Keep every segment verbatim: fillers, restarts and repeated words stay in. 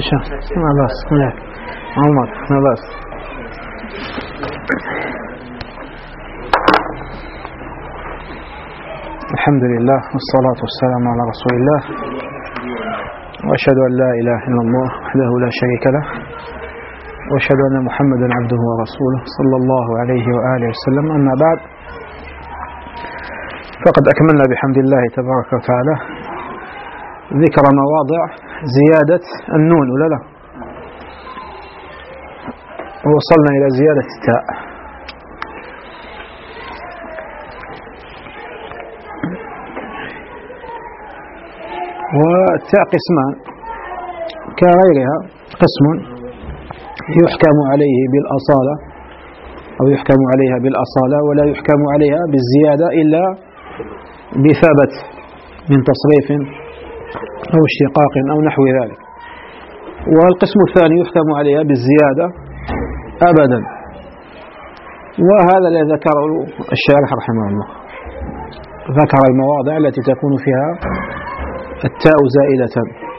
شاء ما بس لا عمر ما بس. الحمد لله والصلاة والسلام على رسول الله، وأشهد أن لا إله إلا الله وحده لا شريك له، وأشهد أن محمدا عبده ورسوله صلى الله عليه وآله وسلم. أما بعد، فقد أكملنا بحمد الله تبارك وتعالى ذكر مواضع زيادة النون ولا لا، ووصلنا إلى زيادة التاء. والتاء قسمان كغيرها، قسم يحكم عليه بالأصالة أو يحكم عليها بالأصالة، ولا يحكم عليها بالزيادة إلا بثبت من تصريف أو اشتقاق أو نحو ذلك. والقسم الثاني يحكم عليها بالزيادة أبدا، وهذا الذي ذكره الشارح رحمه الله، ذكر المواضع التي تكون فيها التاء زائدة،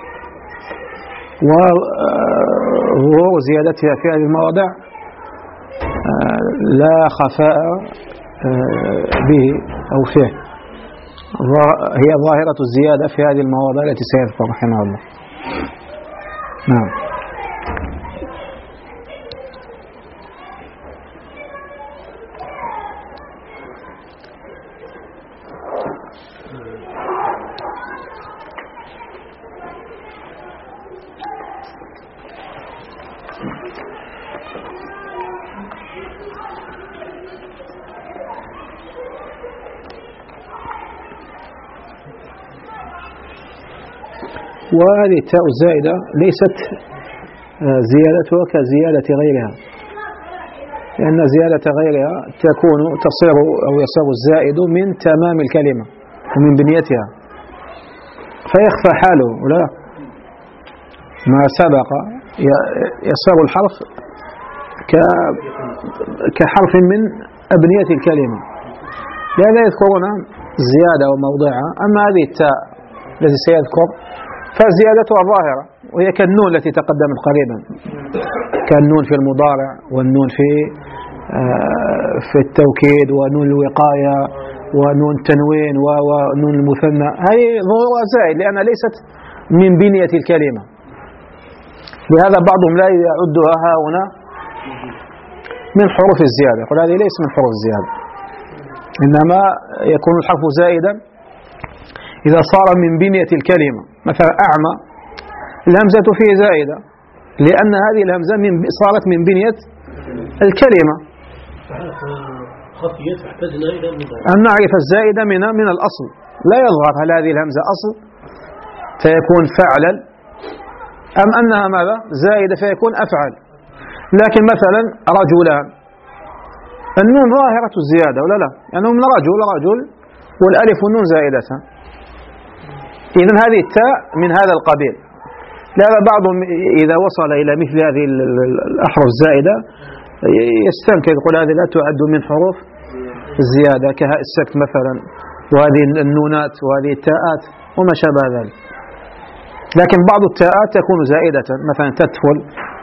وظهور زيادتها في هذه المواضع لا خفاء به أو فيه، هي ظاهرة الزيادة في هذه المواضع التي سيذكر رحمه الله. نعم. وهذه التاء الزائدة ليست زيادتها كزيادة غيرها، لأن زيادة غيرها تكون تصير أو يصير الزائد من تمام الكلمة ومن بنيتها، فيخفى حاله ولا ما سبق، يصير الحرف كحرف من أبنية الكلمة، لهذا يذكرون الزيادة وموضعها. أما هذه التاء التي سيذكر فزيادتها ظاهرة، وهي كالنون التي تقدمت قريبا، كالنون في المضارع، والنون في في التوكيد، ونون الوقاية، ونون التنوين، ونون المثنى. هذه ظهورها زائد لأنها ليست من بنية الكلمة، لهذا بعضهم لا يعدها هنا من حروف الزيادة، يقول هذه ليس من حروف الزيادة، إنما يكون الحرف زائدا إذا صار من بنية الكلمة. مثلا أعمى، الهمزة فيه زائدة لأن هذه الهمزة من صارت من بنية الكلمة. أن نعرف الزائدة من من الأصل، لا يظهر هل هذه الهمزة أصل فيكون فعلا، أم أنها ماذا زائدة فيكون أفعل. لكن مثلا رجلان، النون ظاهرة الزيادة ولا لا، يعني من رجل رجل، والألف والنون زائدتان، إذن هذه التاء من هذا القبيل. لهذا بعضهم إذا وصل إلى مثل هذه الأحرف الزائدة يستنكر، يقول هذه لا تعد من حروف الزيادة كهاء السكت مثلا، وهذه النونات وهذه التاءات وما شابه ذلك. لكن بعض التاءات تكون زائدة، مثلا تدخل،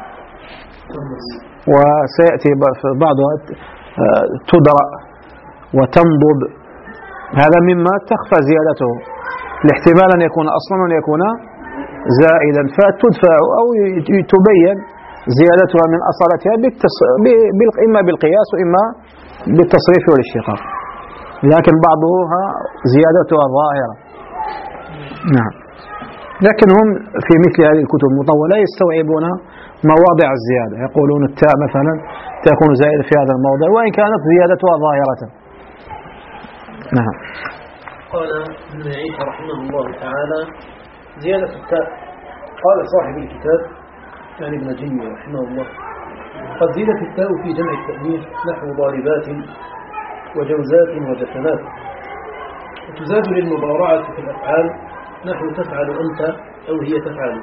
وسيأتي بعضها تدرأ وتنضب، هذا مما تخفى زيادته، الاحتمال أن يكون أصلا وأن يكون زائدا، فتدفع أو تبين زيادتها من أصالتها بالتص... ب... إما بالقياس وإما بالتصريف والاشتقاق، لكن بعضها زيادتها ظاهرة. نعم. لكن هم في مثل هذه الكتب المطولة يستوعبون مواضع الزيادة، يقولون التاء مثلا تكون زائدة في هذا الموضع وإن كانت زيادتها ظاهرة. نعم. قال ابن عيسى رحمه الله تعالى: زيادة التاء. قال صاحب الكتاب يعني ابن جني رحمه الله: قد زيدت التاء في جمع التأنيث نحو ضاربات وجوزات وجسنات، وتزاد للمضارعة في الأفعال نحو تفعل أنت أو هي تفعل،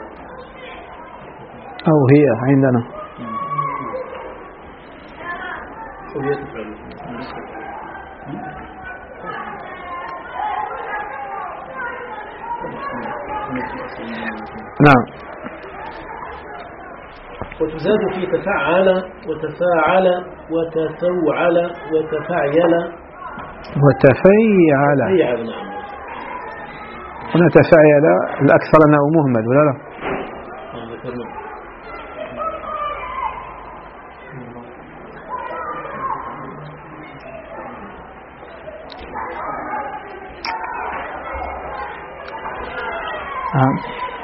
أو هي عندنا أو هي تفعل. نعم. وتزاد في تفعل وتفاعل وتفوعل وتفعيل وتفيعل. تفيعل نعم. هنا تفعيل الأكثر أنه مهمل ولا لا؟ نعم.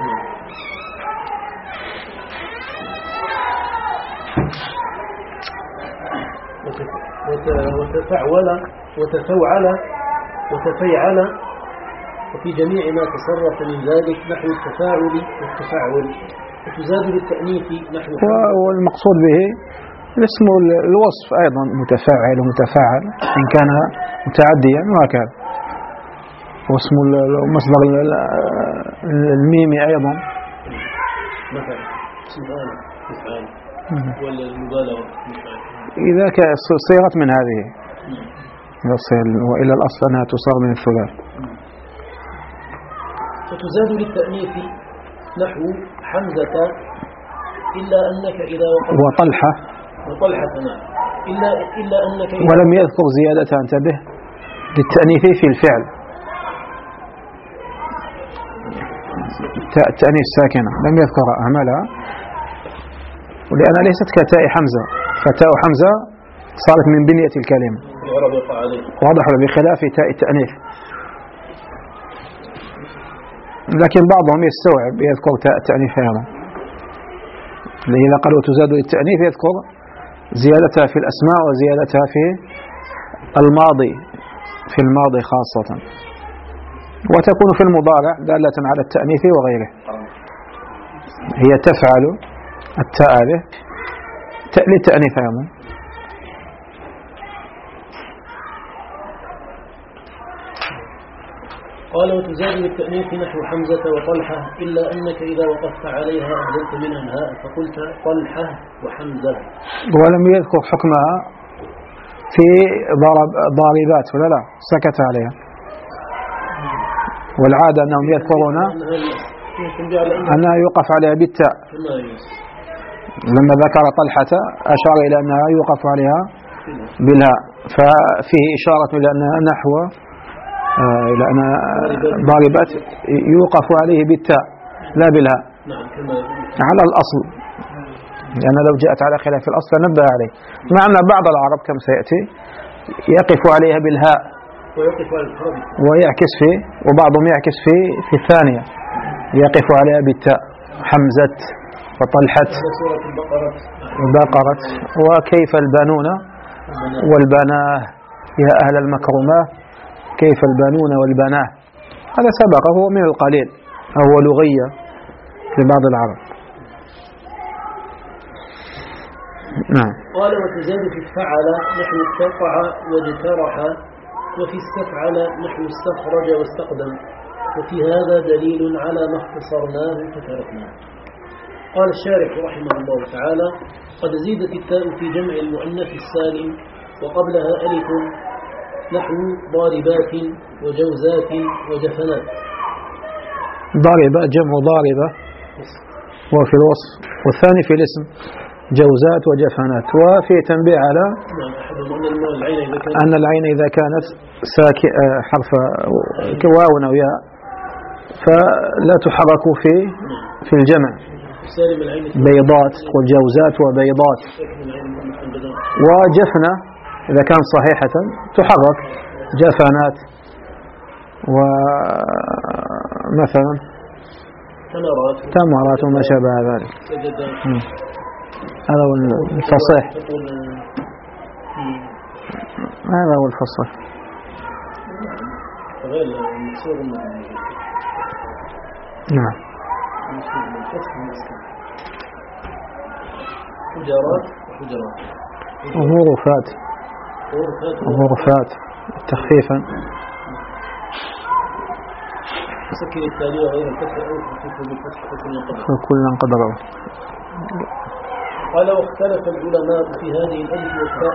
وتفعول وتفوعل وتفيعل، وفي جميع ما تصرف من ذلك نحو التفاعل والتفعل. وتزاد بالتأنيث نحو. والمقصود به الاسم الوصف أيضا متفاعل ومتفاعل إن كان متعديا وهكذا. واسم المصدر الميمي أيضا مثلا اسم آل مفعال ولا المبالغة إذا صيغت من هذه وإلى الأصل أنها تصاغ من الثلاث. فتزاد للتأنيث نحو حمزة إلا أنك إذا وقفت وطلحة وطلحة نعم إلا إلا أنك إذا ولم يذكر زيادتها انتبه للتأنيث في الفعل التأنيث ساكنة لم يذكر أعمالها ولأنها ليست كتاء حمزة، فتاء حمزة صارت من بنية الكلمة واضح بخلاف تاء التأنيث. لكن بعضهم يستوعب يذكر تاء التأنيث أيضا، إذا قالوا تزاد للتأنيث يذكر زيادتها في الأسماء وزيادتها في الماضي في الماضي خاصة، وتكون في المضارع دالة على التأنيث وغيره. هي تفعل التاء به للتأنيث أيضا. قال وتزاد للتأنيث نحو حمزة وطلحة إلا أنك إذا وقفت عليها أنزلت منها الهاء فقلت طلحة وحمزة. ولم يذكر حكمها في ضرب ضاربات ولا لا، سكت عليها. والعادة أنهم يذكرون أنها يوقف عليها بالتاء. لما ذكر طلحة أشار إلى أنها يوقف عليها بالهاء، ففيه إشارة إلى أنها نحو إلى أن ضاربات يوقف عليه بالتاء لا بالهاء على الأصل، لأن لو جاءت على خلاف الأصل نبه عليه. مع أن بعض العرب كم سيأتي يقف عليها بالهاء ويعكس فيه، وبعضهم يعكس فيه في الثانية يقف عليها بالتاء، حمزة وطلحة وبقرة وكيف البنون والبناه يا أهل المكرمة كيف البنون والبناه. هذا سبقه هو من القليل، هو لغية لبعض العرب. نعم. قال وتزاد في الفعل نحو استقع واجترح، وفي استفعل نحو استخرج واستقدم، وفي هذا دليل على ما اختصرناه فتركناه. قال الشارح رحمه الله تعالى قد زيدت التاء في جمع المؤنث السالم وقبلها ألف نحو ضاربات وجوزات وجفنات. ضاربة جمع ضاربة وفي الوصف، والثاني في الاسم جوزات وجفنات. وفي تنبيه على أن العين إذا كانت ساكن حرف واو أو ياء فلا تحرك في في الجمع، بيضات وجوزات وبيضات. وجفنة إذا كان صحيحة تحرك جفنات، ومثلا تمرات وما شابه ذلك. هذا هو الفصيح، هذا هو الفصيح. نعم. حجرات وحجرات وغرفات وغرفات تخفيفا. سكن التالية غير الفتح أو تخفيفه بالفتح فكلا قدره. قال واختلف العلماء في هذه الألف والتاء،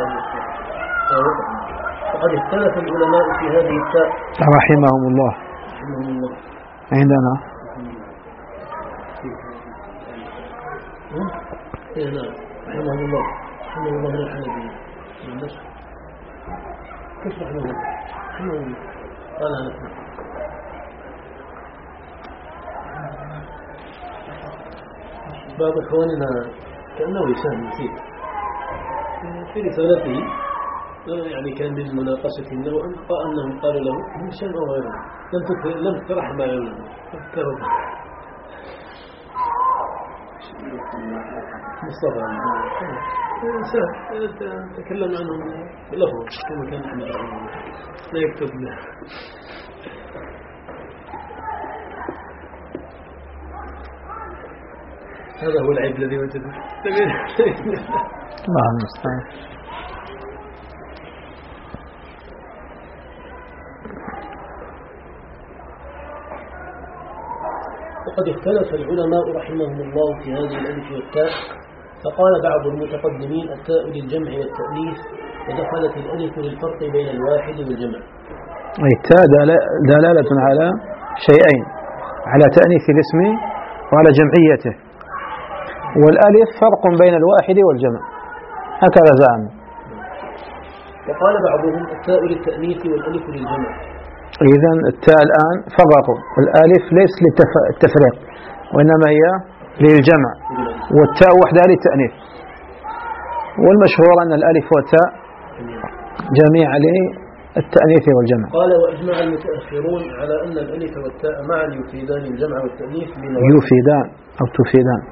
وقد اختلف العلماء في هذه التاء رحمهم الله. عندنا إيه نعم رحمه الله رحمه الله من الحنبي كيف رحمه الله رحمه الله قال أنا بعض إخواننا كأنه يساهم نسيت في رسالته يعني كان من مناقشة أنه أنهم قالوا له هشام أو غيره لم تكره لم تكره ما يقولون تذكروا مصطفى تكلم عنهم باللفظ كما كان أحمد رحمه الله لا يكتب له هذا هو العيب الذي وجده الله المستعان. وقد اختلف العلماء رحمهم الله في هذه الألف والتاء فقال بعض المتقدمين التاء للجمع والتأنيث ودخلت الألف للفرق بين الواحد والجمع. التاء دلالة على شيئين على تأنيث الاسم وعلى جمعيته والألف فرق بين الواحد والجمع هكذا زعم. وقال بعضهم التاء للتأنيث والألف للجمع. إذن التاء الآن فرقوا الألف ليس للتفريق وإنما هي للجمع والتاء وحدها للتأنيث والمشهور أن الألف والتاء جميعا للتأنيث والجمع. قال وأجمع المتأخرون على أن الألف والتاء معا يفيدان الجمع والتأنيث يفيدان أو تفيدان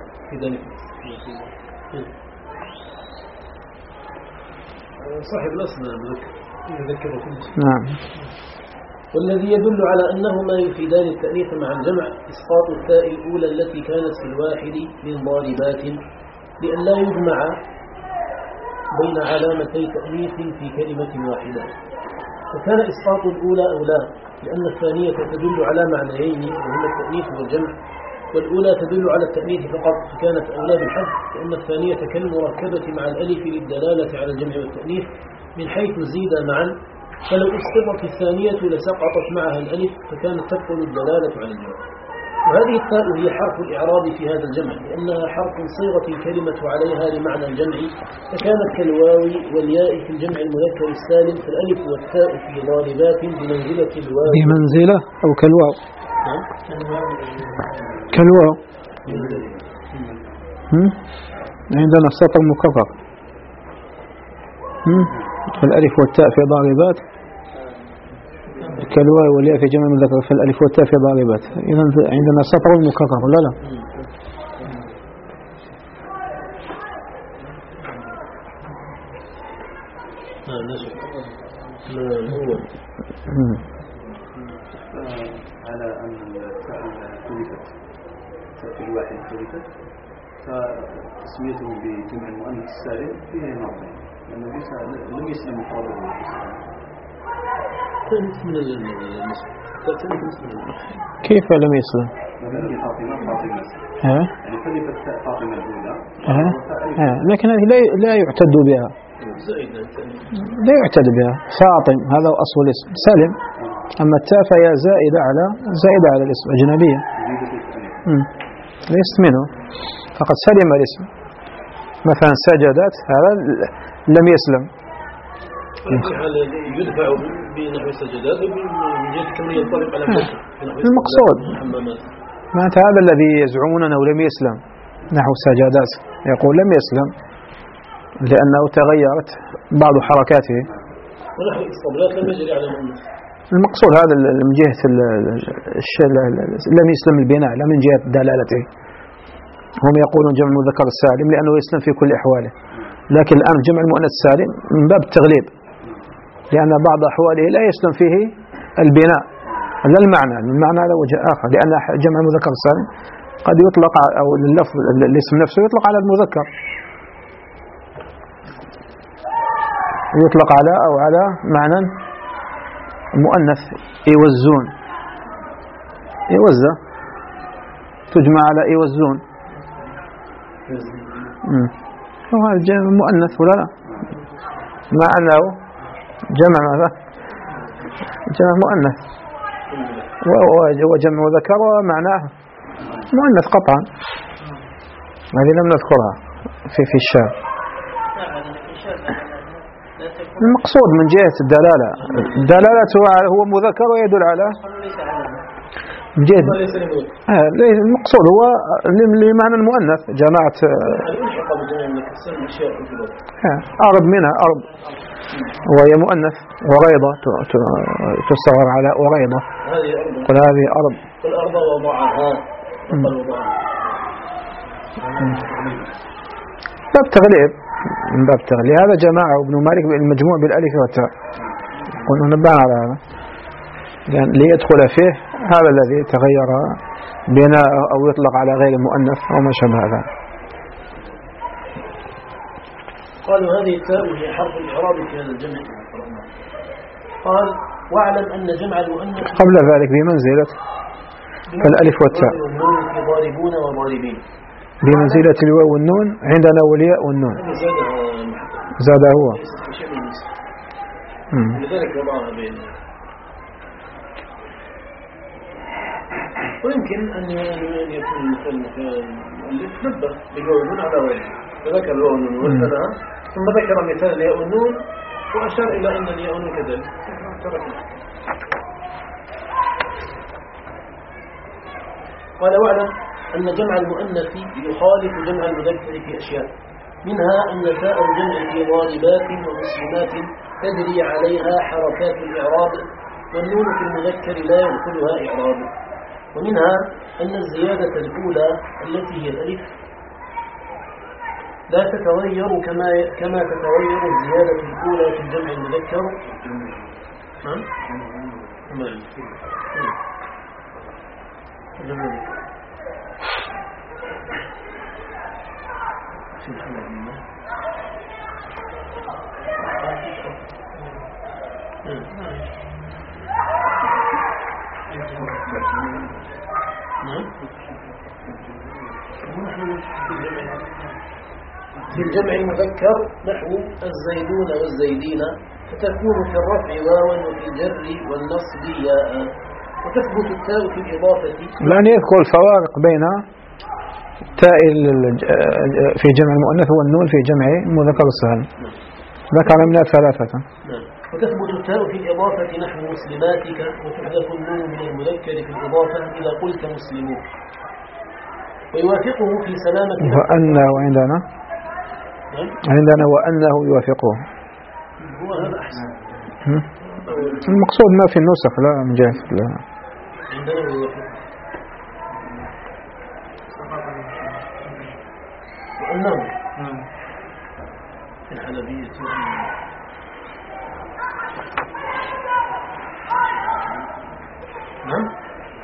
صاحب الأصل يذكر كل شيء. نعم. والذي يدل على أنهما يفيدان التأنيث مع الجمع إسقاط التاء الأولى التي كانت في الواحد من ضاربات لأن لا يجمع بين علامتي تأنيث في كلمة واحدة وكان إسقاط الأولى أولى لأن الثانية تدل على معنيين وهما التأنيث والجمع والأولى تدل على التأنيث فقط فكانت أولى بالحذف لأن الثانية كالمركبة مع الألف للدلالة على الجمع والتأنيث من حيث زيد معا فلو اسقطت الثانية لسقطت معها الألف فكانت تبطل الدلالة على الجمع. وهذه التاء هي حرف الإعراب في هذا الجمع لأنها حرف صيغة الكلمة عليها لمعنى الجمع فكانت كالواو والياء في الجمع المذكر السالم فالألف والتاء في ضاربات بمنزلة الواو بمنزلة أو كالواو كالواو عندنا سطر مكرر فالألف والتاء في ضاربات كالواو والياء في جمع المذكر فالألف والتاء في ضاربات إذا عندنا سطر مكرر لا لا على أن التاء ثلثت تاء في الواحد ثلثت فتسميته بجمع المؤنث السالم فيه نظر لأنه لم يسلم مفرده كيف لم يسلم؟ فاطمة فاطمة ها؟ يعني كلمة فاطمة الأولى ها؟ ها؟ لكن هذه لا يعتد بها لا يعتد بها فاطم هذا أصل الاسم سلم أما التاء فهي زائدة على زائدة على الاسم أجنبية ليست منه فقد سلم الاسم مثلا سجدت هذا لم يسلم يدفع بنحو السجدات من جهة كونه ينطلق على المقصود معنى هذا الذي يزعمون أنه لم يسلم نحو السجدات يقول لم يسلم لأنه تغيرت بعض حركاته ونحو الإصطبلات لم يجري على المؤنث المقصود هذا من جهة لم يسلم البناء لا من جهة دلالته هم يقولون جمع المذكر السالم لأنه يسلم في كل أحواله لكن الآن جمع المؤنث السالم من باب التغليب لأن بعض أحواله لا يسلم فيه البناء لا المعنى المعنى على وجه آخر لأن جمع المذكر السالم قد يطلق أو اللفظ الاسم نفسه يطلق على المذكر يطلق على أو على معنى مؤنث يوزون يوزة تجمع على يوزون هو هذا جمع مؤنث ولا لا مع أنه جمع ماذا جمع مؤنث وجمع ذكر ومعناه مؤنث قطعا هذه لم نذكرها في في الشاذ. المقصود من جهة الدلالة، الدلالة هو مذكر ويدل على من جهة آه المقصود هو لمعنى المؤنث جماعة أرب منها أرب وهي مؤنث وريضة تصغر على وريضة. قل هذه أرب الأرض وضعها باب تغليب من باب تغليب. هذا جماعة ابن مالك المجموع بالألف والتاء، قلنا نبه على هذا يعني ليدخل فيه هذا الذي تغير بناء أو يطلق على غير المؤنث أو ما شابه هذا. قالوا هذه التاء هي حرف الإعراب في هذا الجمع. قال واعلم أن جمع المؤنث قبل ذلك بمنزلة الألف والتاء، ضاربون وضاربين بمنزلة الواو والنون عندنا والياء والنون زاد هو لذلك وضعها بين. ويمكن أن يكون المؤلف نبه بالواو والنون على وجه، فذكر الواو والنون ومثلها ثم ذكر مثال الياء والنون وأشار إلى أن الياء والنون كذلك. قال واعلم أن جمع المؤنث يخالف جمع المذكر في أشياء، منها أن تاء الجمع في ضاربات ومسلمات تجري عليها حركات الإعراب، والنون في المذكر لا يدخلها إعراب. ومنها أن الزيادة الأولى التي هي الألف لا تتغير كما كما تتغير الزيادة الأولى في الجمع المذكر. نعم في الجمع المذكر نحو الزيدون والزيدين، فتكون في الرفع واوا وفي الجر والنصب ياء، وتثبت التاء في الإضافة. لأن يذكر الفوارق بين التاء في جمع المؤنث والنون في جمع المذكر السالم، ذكر منها ثلاثة. وتثبت التاء في الإضافة نحو مسلماتك، وتحذف النون من المذكر في الإضافة إذا قلت مسلمون. ويوافقه في سلامة وأنه عندنا عندنا وأنه يوافقه. هو هذا أحسن. المقصود ما في النسخ لا من جهة لا. عندنا ويوافقه وأنه في الحلبية نعم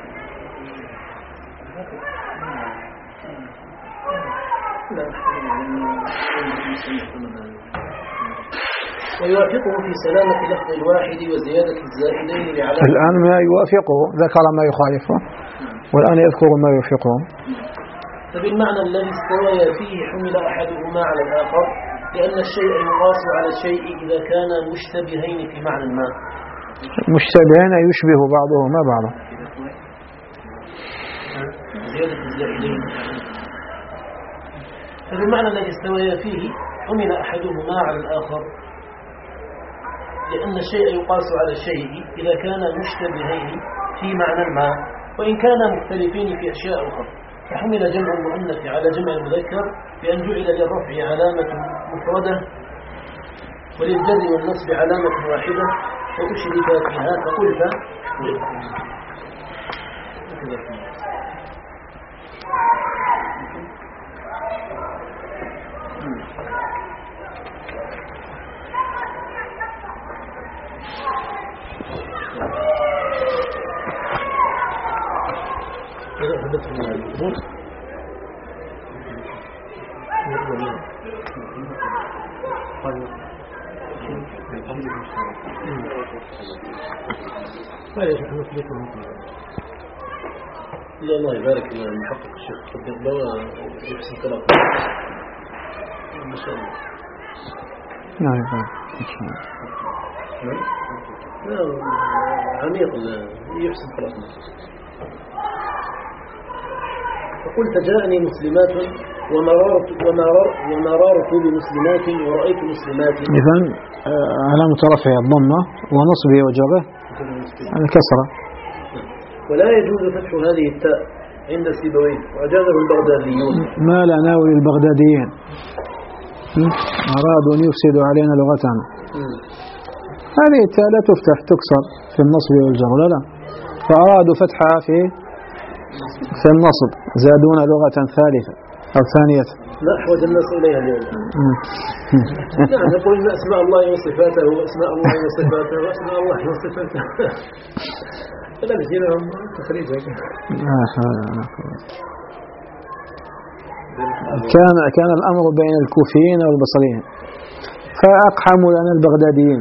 ويوافقه في سلامة لفظ الواحد وزيادة الزائدين لعلامة. الآن ما يوافقه ذكر ما يخالفه والآن يذكر ما يوافقه. فبالمعنى الذي استوى فيه حمل أحدهما على الآخر، لأن الشيء يقاس على الشيء إذا كان مشتبهين في معنى ما. مشتبهين يشبه بعضهما بعضا. زيادة الزائدين. فبالمعنى الذي استوى فيه حمل أحدهما على الآخر، لأن الشيء يقاس على الشيء إذا كان مشتبهين في معنى ما، وإن كان مختلفين في أشياء أخرى. فحمل جمع المؤنث على جمع المذكر بأن جعل للرفع علامة مفردة وللجر والنصب علامة واحدة، فأشرك فيها فقلت إذا حدثت من الأمور لا الله يبارك لنا المحقق الشيخ صدق دواء يحسن كلام ما شاء الله. نعم يبارك لا عميق يحسن كلام. فقلت جاءني مسلمات ومررت ومرر ومررت بمسلمات ورأيت مسلمات. إذن علامة رفع الضمة ونصبه وجره الكسرة. ولا يجوز فتح هذه التاء عند سيبويه وأجازه البغداديون. ما لا ناوي البغداديين أرادوا أن يفسدوا علينا لغتنا. هذه التاء لا تفتح، تكسر في النصب والجر. لا لا فأرادوا فتحها في في النصب، زادونا لغة ثالثة أو ثانية. لا أحوج الناس إليها اليوم. نعم نقول إن أسماء الله وصفاته وأسماء الله وصفاته وأسماء الله وصفاته. لا نجي لهم تخريج هيك. كان كان الأمر بين الكوفيين والبصريين فأقحموا لنا البغداديين،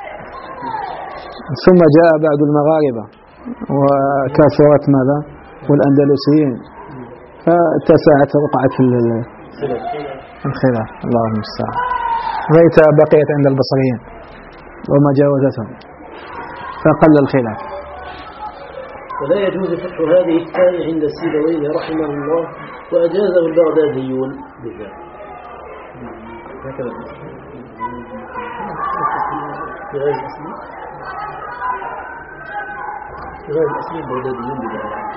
ثم جاء بعد المغاربة وكثرت ماذا والأندلسيين، فاتسعت وقعت في الخلاف. الله المستعان. ريت بقيت عند البصريين وما جاوزتهم فقل الخلاف. ولا يجوز فتح هذه التاء عند سيبويه رحمه الله وأجازه البغداديون بالذات. هكذا في غير الأصل في غير الأصل البغداديون بالذات.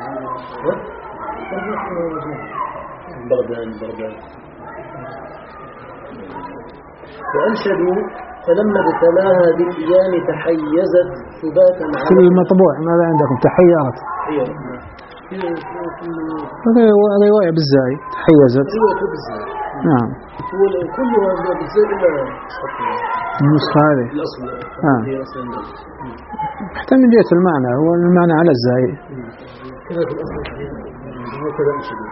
بغداد بغداد. وأنشدوا فلما ابتلاها بالإيام تحيزت ثباتا في المطبوع. ماذا عندكم؟ تحيرت. رواية بالزاي تحيزت. نعم. كلها بالزاي إلا النسخة هذه الأصل. آه. حتى من جهة المعنى هو المعنى على الزاي. كذا في الأصل هكذا أنشدوا.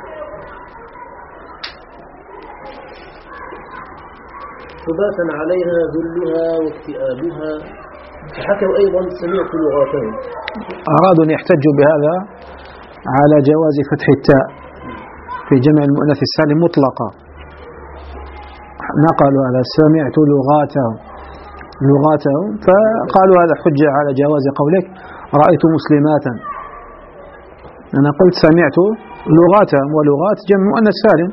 ثباتا عليها ذلها واكتئابها. فحكوا أيضا سمعت لغاتهم. أرادوا أن يحتجوا بهذا على جواز فتح التاء في جمع المؤنث السالم مطلقا. نقلوا هذا سمعت لغاتهم لغاتهم فقالوا هذا حجة على جواز قولك رأيت مسلماتا. أنا قلت سمعت لغاتهم، ولغات جمع مؤنث سالم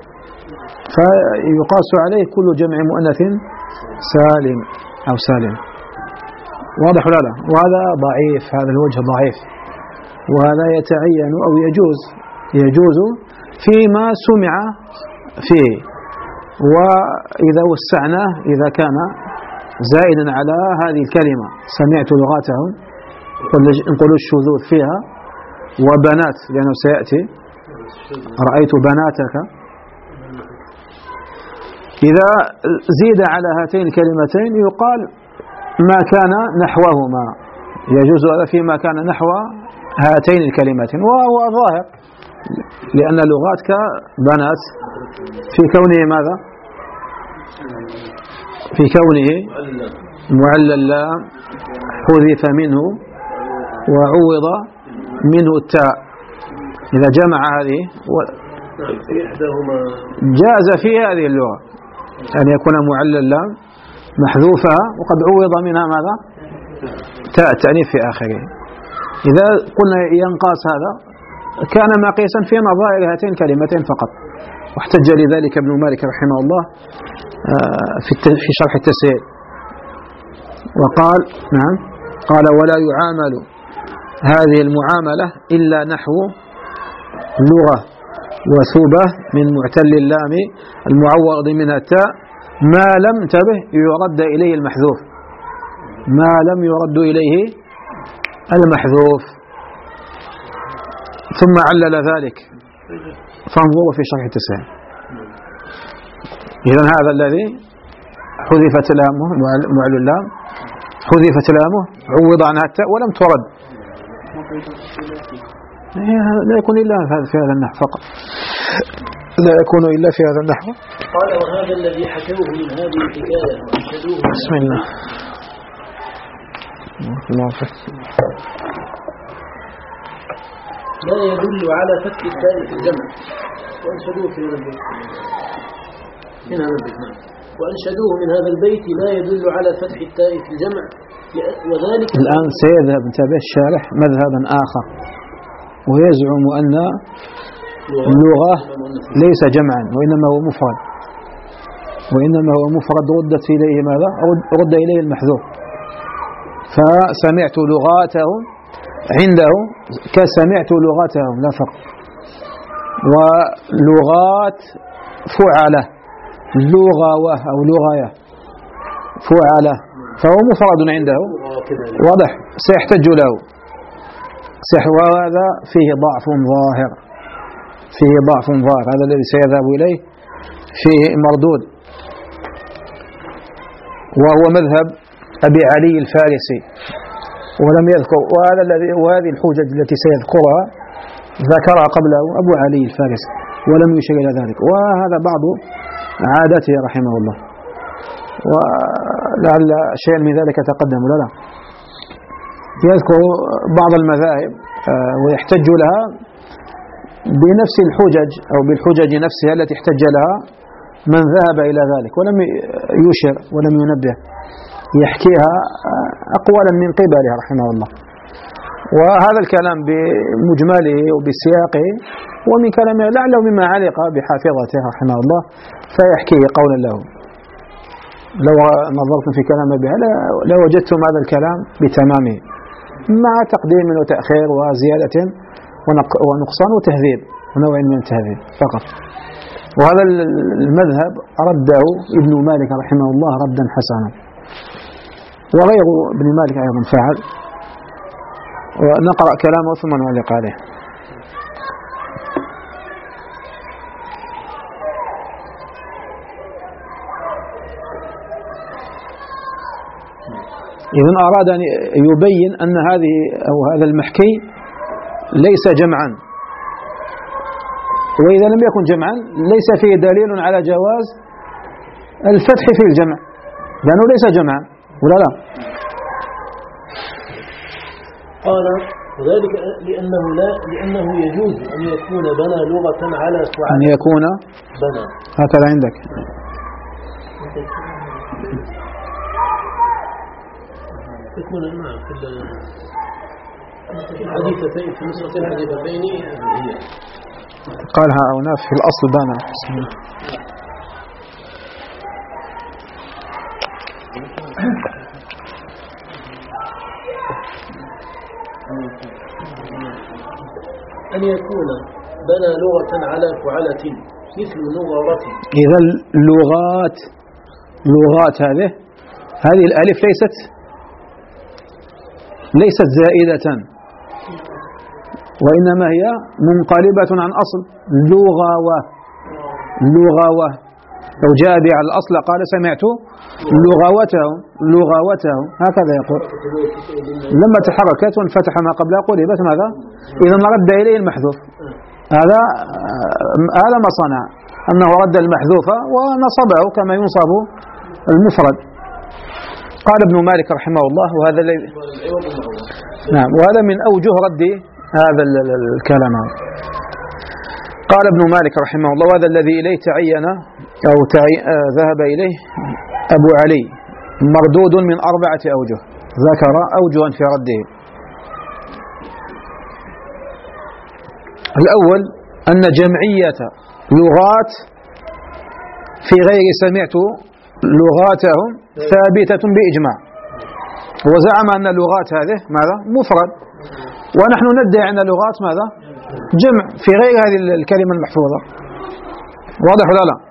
فيقاس عليه كل جمع مؤنث سالم أو سالم. واضح ولا لا؟ وهذا ضعيف، هذا الوجه ضعيف، وهذا يتعين أو يجوز يجوز فيما سمع فيه، وإذا وسعناه إذا كان زائدا على هذه الكلمة سمعت لغاتهم نقول الشذوذ فيها وبنات لأنه سيأتي رأيت بناتك. إذا زيد على هاتين الكلمتين يقال ما كان نحوهما، يجوز هذا فيما كان نحو هاتين الكلمتين، وهو ظاهر لأن لغات كبنات في كونه ماذا؟ في كونه معلل اللام حذف منه وعوض منه التاء. إذا جمع هذه جاز في هذه اللغة أن يكون معلل اللام محذوفها وقد عوض منها ماذا؟ تاء التأنيث في آخره. إذا قلنا ينقاس هذا كان مقيسا في نظائر هاتين الكلمتين فقط. واحتج لذلك ابن مالك رحمه الله في شرح التسهيل وقال نعم قال ولا يعامل هذه المعاملة إلا نحو لغة وثوبة من معتل اللام المعوض منها التاء ما لم انتبه يرد إليه المحذوف ما لم يرد إليه المحذوف. ثم علل ذلك فانظروا في شرح التسهيل. إذن هذا الذي حذفت لامه معلل اللام حذفت لامه عوض عنها التاء ولم ترد، لا يكون إلا في هذا النحو فقط، لا يكون إلا في هذا النحو. قال وهذا الذي حكوه من هذه الحكاية وأنشدوه. بسم الله. الله لا يدل على فتح التاء في الجمع وأنشدوه في هذا البيت من هذا البيت نعم. وأنشدوه من هذا البيت لا يدل على فتح التاء في الجمع وذلك. الآن سيذهب انتبه الشارح مذهبا آخر ويزعم أن لغة ليس جمعا وإنما هو مفرد، وإنما هو مفرد ردت إليه ماذا؟ رد إليه المحذوف. فسمعت لغاتهم عنده كسمعت لغتهم لا فرق. ولغات فعلة لغوة أو لغاية فعلة فهو مفرد عنده واضح سيحتج له، وهذا فيه ضعف ظاهر، فيه ضعف ظاهر، هذا الذي سيذهب إليه فيه مردود، وهو مذهب أبي علي الفارسي ولم يذكر، وهذا الذي وهذه الحجج التي سيذكرها ذكرها قبله أبو علي الفارسي ولم يشير إلى ذلك، وهذا بعض عادته رحمه الله، ولعل شيء من ذلك تقدم ولا لا. يذكر بعض المذاهب ويحتج لها بنفس الحجج أو بالحجج نفسها التي احتج لها من ذهب إلى ذلك ولم يشر ولم ينبه، يحكيها أقوالا من قبله رحمه الله. وهذا الكلام بمجمله وبسياقه ومن كلامه لعله مما علق بحافظته رحمه الله فيحكيه قولا له. لو نظرتم في كلام أبي علي لوجدتم هذا الكلام بتمامه مع تقديم وتأخير وزيادة ونقصان وتهذيب ونوع من التهذيب فقط. وهذا المذهب رده ابن مالك رحمه الله ردا حسنا، وغير ابن مالك أيضا فعل. ونقرأ كلامه ثم نعلق عليه. إذن أراد أن يبين أن هذه أو هذا المحكي ليس جمعا، وإذا لم يكن جمعا ليس فيه دليل على جواز الفتح في الجمع لأنه ليس جمعا ولا لا. قال وذلك لأنه لا لأنه يجوز أن يكون بنى لغة على فعل أن يكون بنى هكذا عندك يكون نعم في الحديثتين في نسختين الحديثتين هي قالها أو ناف في الأصل بنى. أن يكون بنى لغة على فعلة مثل نغرة. إذا اللغات لغات هذه هذه الألف ليست ليست زائدة وإنما هي منقلبة عن أصل لغوة لغوة. لو جاء بها الأصل قال سمعت لغوته لغوته هكذا يقول. لما تحركت وانفتح ما قبلها قلبت ماذا؟ إذا رد إليه المحذوف. هذا هذا ما صنع أنه رد المحذوف ونصبه كما ينصب المفرد. قال ابن مالك رحمه الله وهذا الذي نعم وهذا من أوجه رد هذا الكلام. قال ابن مالك رحمه الله وهذا الذي إليه تعين أو تعي... آه ذهب إليه أبو علي مردود من أربعة أوجه ذكر أوجها في رده. الأول أن جمعية لغات في غير سمعت لغاتهم ثابتة بإجماع، وزعم أن اللغات هذه ماذا؟ مفرد، ونحن ندعي أن اللغات ماذا؟ جمع في غير هذه الكلمة المحفوظة. واضح ولا لا؟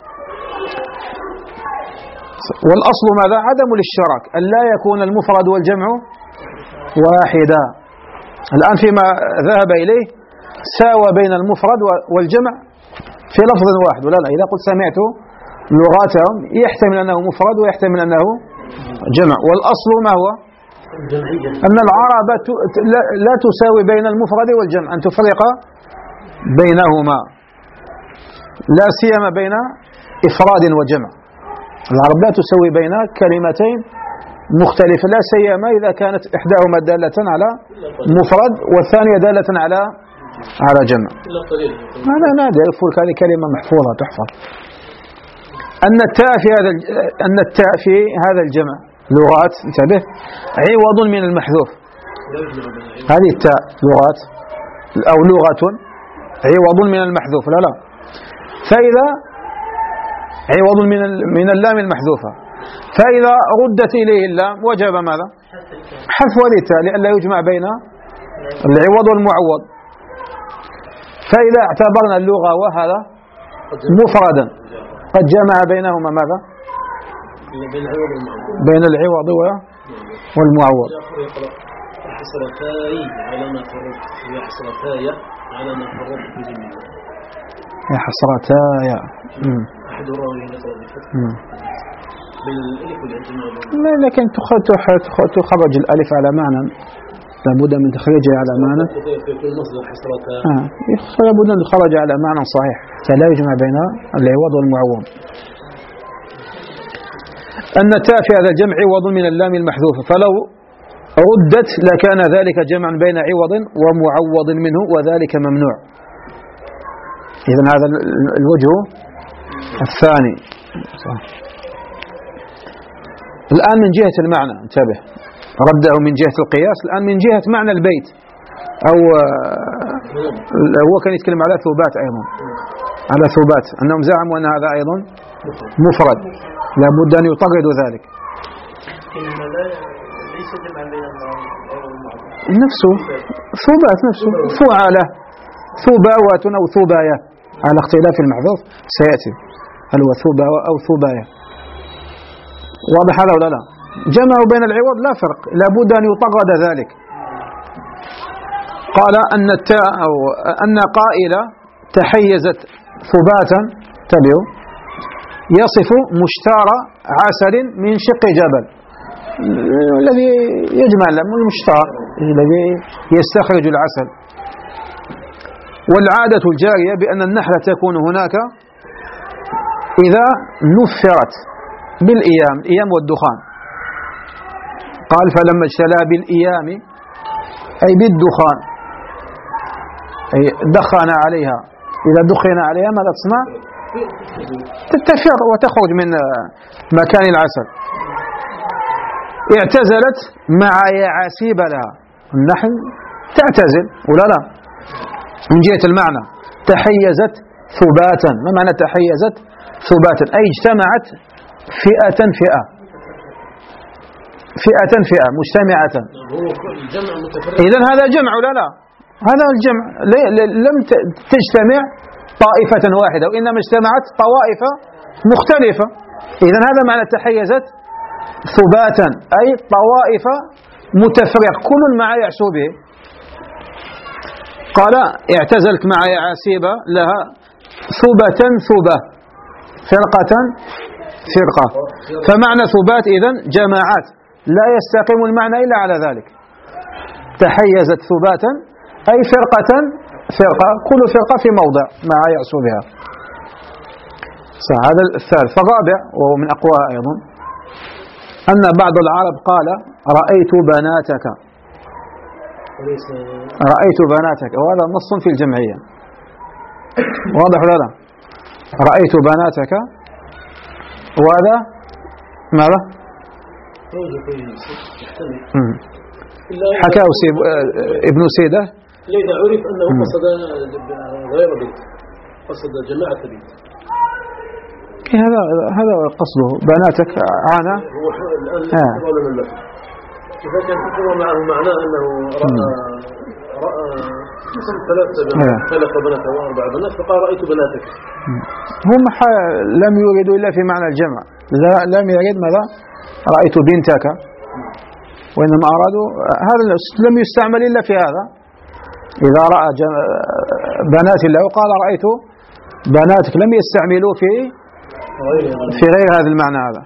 والأصل ماذا؟ عدم الاشتراك، أن لا يكون المفرد والجمع واحدا. الآن فيما ذهب إليه ساوى بين المفرد والجمع في لفظ واحد ولا لا؟ إذا قلت سمعت لغاتهم يحتمل أنه مفرد ويحتمل أنه جمع، والأصل ما هو؟ أن العرب لا تساوي بين المفرد والجمع، أن تفرق بينهما لا سيما بين إفراد وجمع. العرب لا تسوي بين كلمتين مختلفة لا سيما إذا كانت إحداهما دالة على مفرد والثانية دالة على على جمع. هذا نادر يقول هذه كلمة محفوظة تحفظ. أن التاء في هذا أن التاء في هذا الجمع لغات انتبه عوض من المحذوف. هذه التاء لغات أو لغة عوض من المحذوف لا لا فإذا عوض من من اللام المحذوفة فإذا ردت إليه اللام وجب ماذا؟ حذف هذه التاء لئلا يجمع بين العوض والمعوض. فإذا اعتبرنا اللغة وهذا مفردا قد جمع بينهما ماذا؟ بين العوض والمعوض. حسرتاي على ما فرط هي حسرتاي على ما فرط في ذمه يا حسرتاي أحد الراويين يقرأ بالفتح بين الألف والإجماع لا لكن تخرج الألف على معنى لابد من تخريجها على معنى في المصدر حسرتاي آه. لابد أن تخرج على معنى صحيح فلا يجمع بين العوض والمعوض. أن التاء في هذا الجمع عوض من اللام المحذوفة فلو ردت لكان ذلك جمعا بين عوض ومعوض منه وذلك ممنوع. إذن هذا الوجه الثاني. الآن من جهة المعنى انتبه رده من جهة القياس. الآن من جهة معنى البيت أو هو كان يتكلم على ثبات أيضا على ثبات أنهم زعموا أن هذا أيضا مفرد لابد أن يطردوا ذلك. نفسه ثبات نفسه فعالة ثباوات أو ثبايا على اختلاف المحذوف سيأتي هل هو ثبا أو ثبايا. واضح هذا ولا لا؟ جمعوا بين العوض لا فرق لابد أن يطرد ذلك. قال أن التاء أو أن قائلة تحيزت ثباتا تبعوا يصف مشتار عسل من شق جبل الذي يجمع المشتار الذي يستخرج العسل. والعادة الجارية بأن النحلة تكون هناك إذا نفرت بالإيام الإيام والدخان. قال فلما اجتلى بالإيام أي بالدخان أي دخن عليها إذا دخن عليها ماذا تصنع؟ تتفر وتخرج من مكان العسل. اعتزلت مع يعاسيب لها النحل تعتزل ولا لا؟ من جهة المعنى تحيزت ثباتا. ما معنى تحيزت ثباتا؟ أي اجتمعت فئة فئة فئة فئة مجتمعة. إذن هذا جمع ولا لا؟ هذا الجمع لم تجتمع طائفة واحدة وإنما اجتمعت طوائف مختلفة. إذن هذا معنى تحيزت ثباتا أي طوائف متفرق كل مع يعسو به. قال اعتزلت مع يعاسيب لها ثبة ثبة فرقة فرقة. فمعنى ثبات إذن جماعات لا يستقيم المعنى إلا على ذلك. تحيزت ثباتا أي فرقة فرقة كل فرقة في موضع مع يعسو بها. هذا الثالث. فالرابع وهو من أقواها أيضا أن بعض العرب قال رأيت بناتك رأيت بناتك وهذا نص في الجمعية واضح ولا لا؟ رأيت بناتك وهذا ماذا؟ حكاه ابن سيدة لذا عرف أنه قصد غير بنت قصد جماعة بنت. هذا هذا قصده بناتك عانى هو الآن ولا من لكم إذا كان تكون معه معناه أنه رأى رأى ثلاثة بنات خلق بنات وأربع بنات فقال رأيت بناتك. هم لم يريدوا إلا في معنى الجمع لم يريد ماذا رأيت بنتك وإنما أرادوا هذا لم يستعمل إلا في هذا. إذا رأى بنات الله وقال رأيت بناتك لم يستعملوا في في غير هذا المعنى. هذا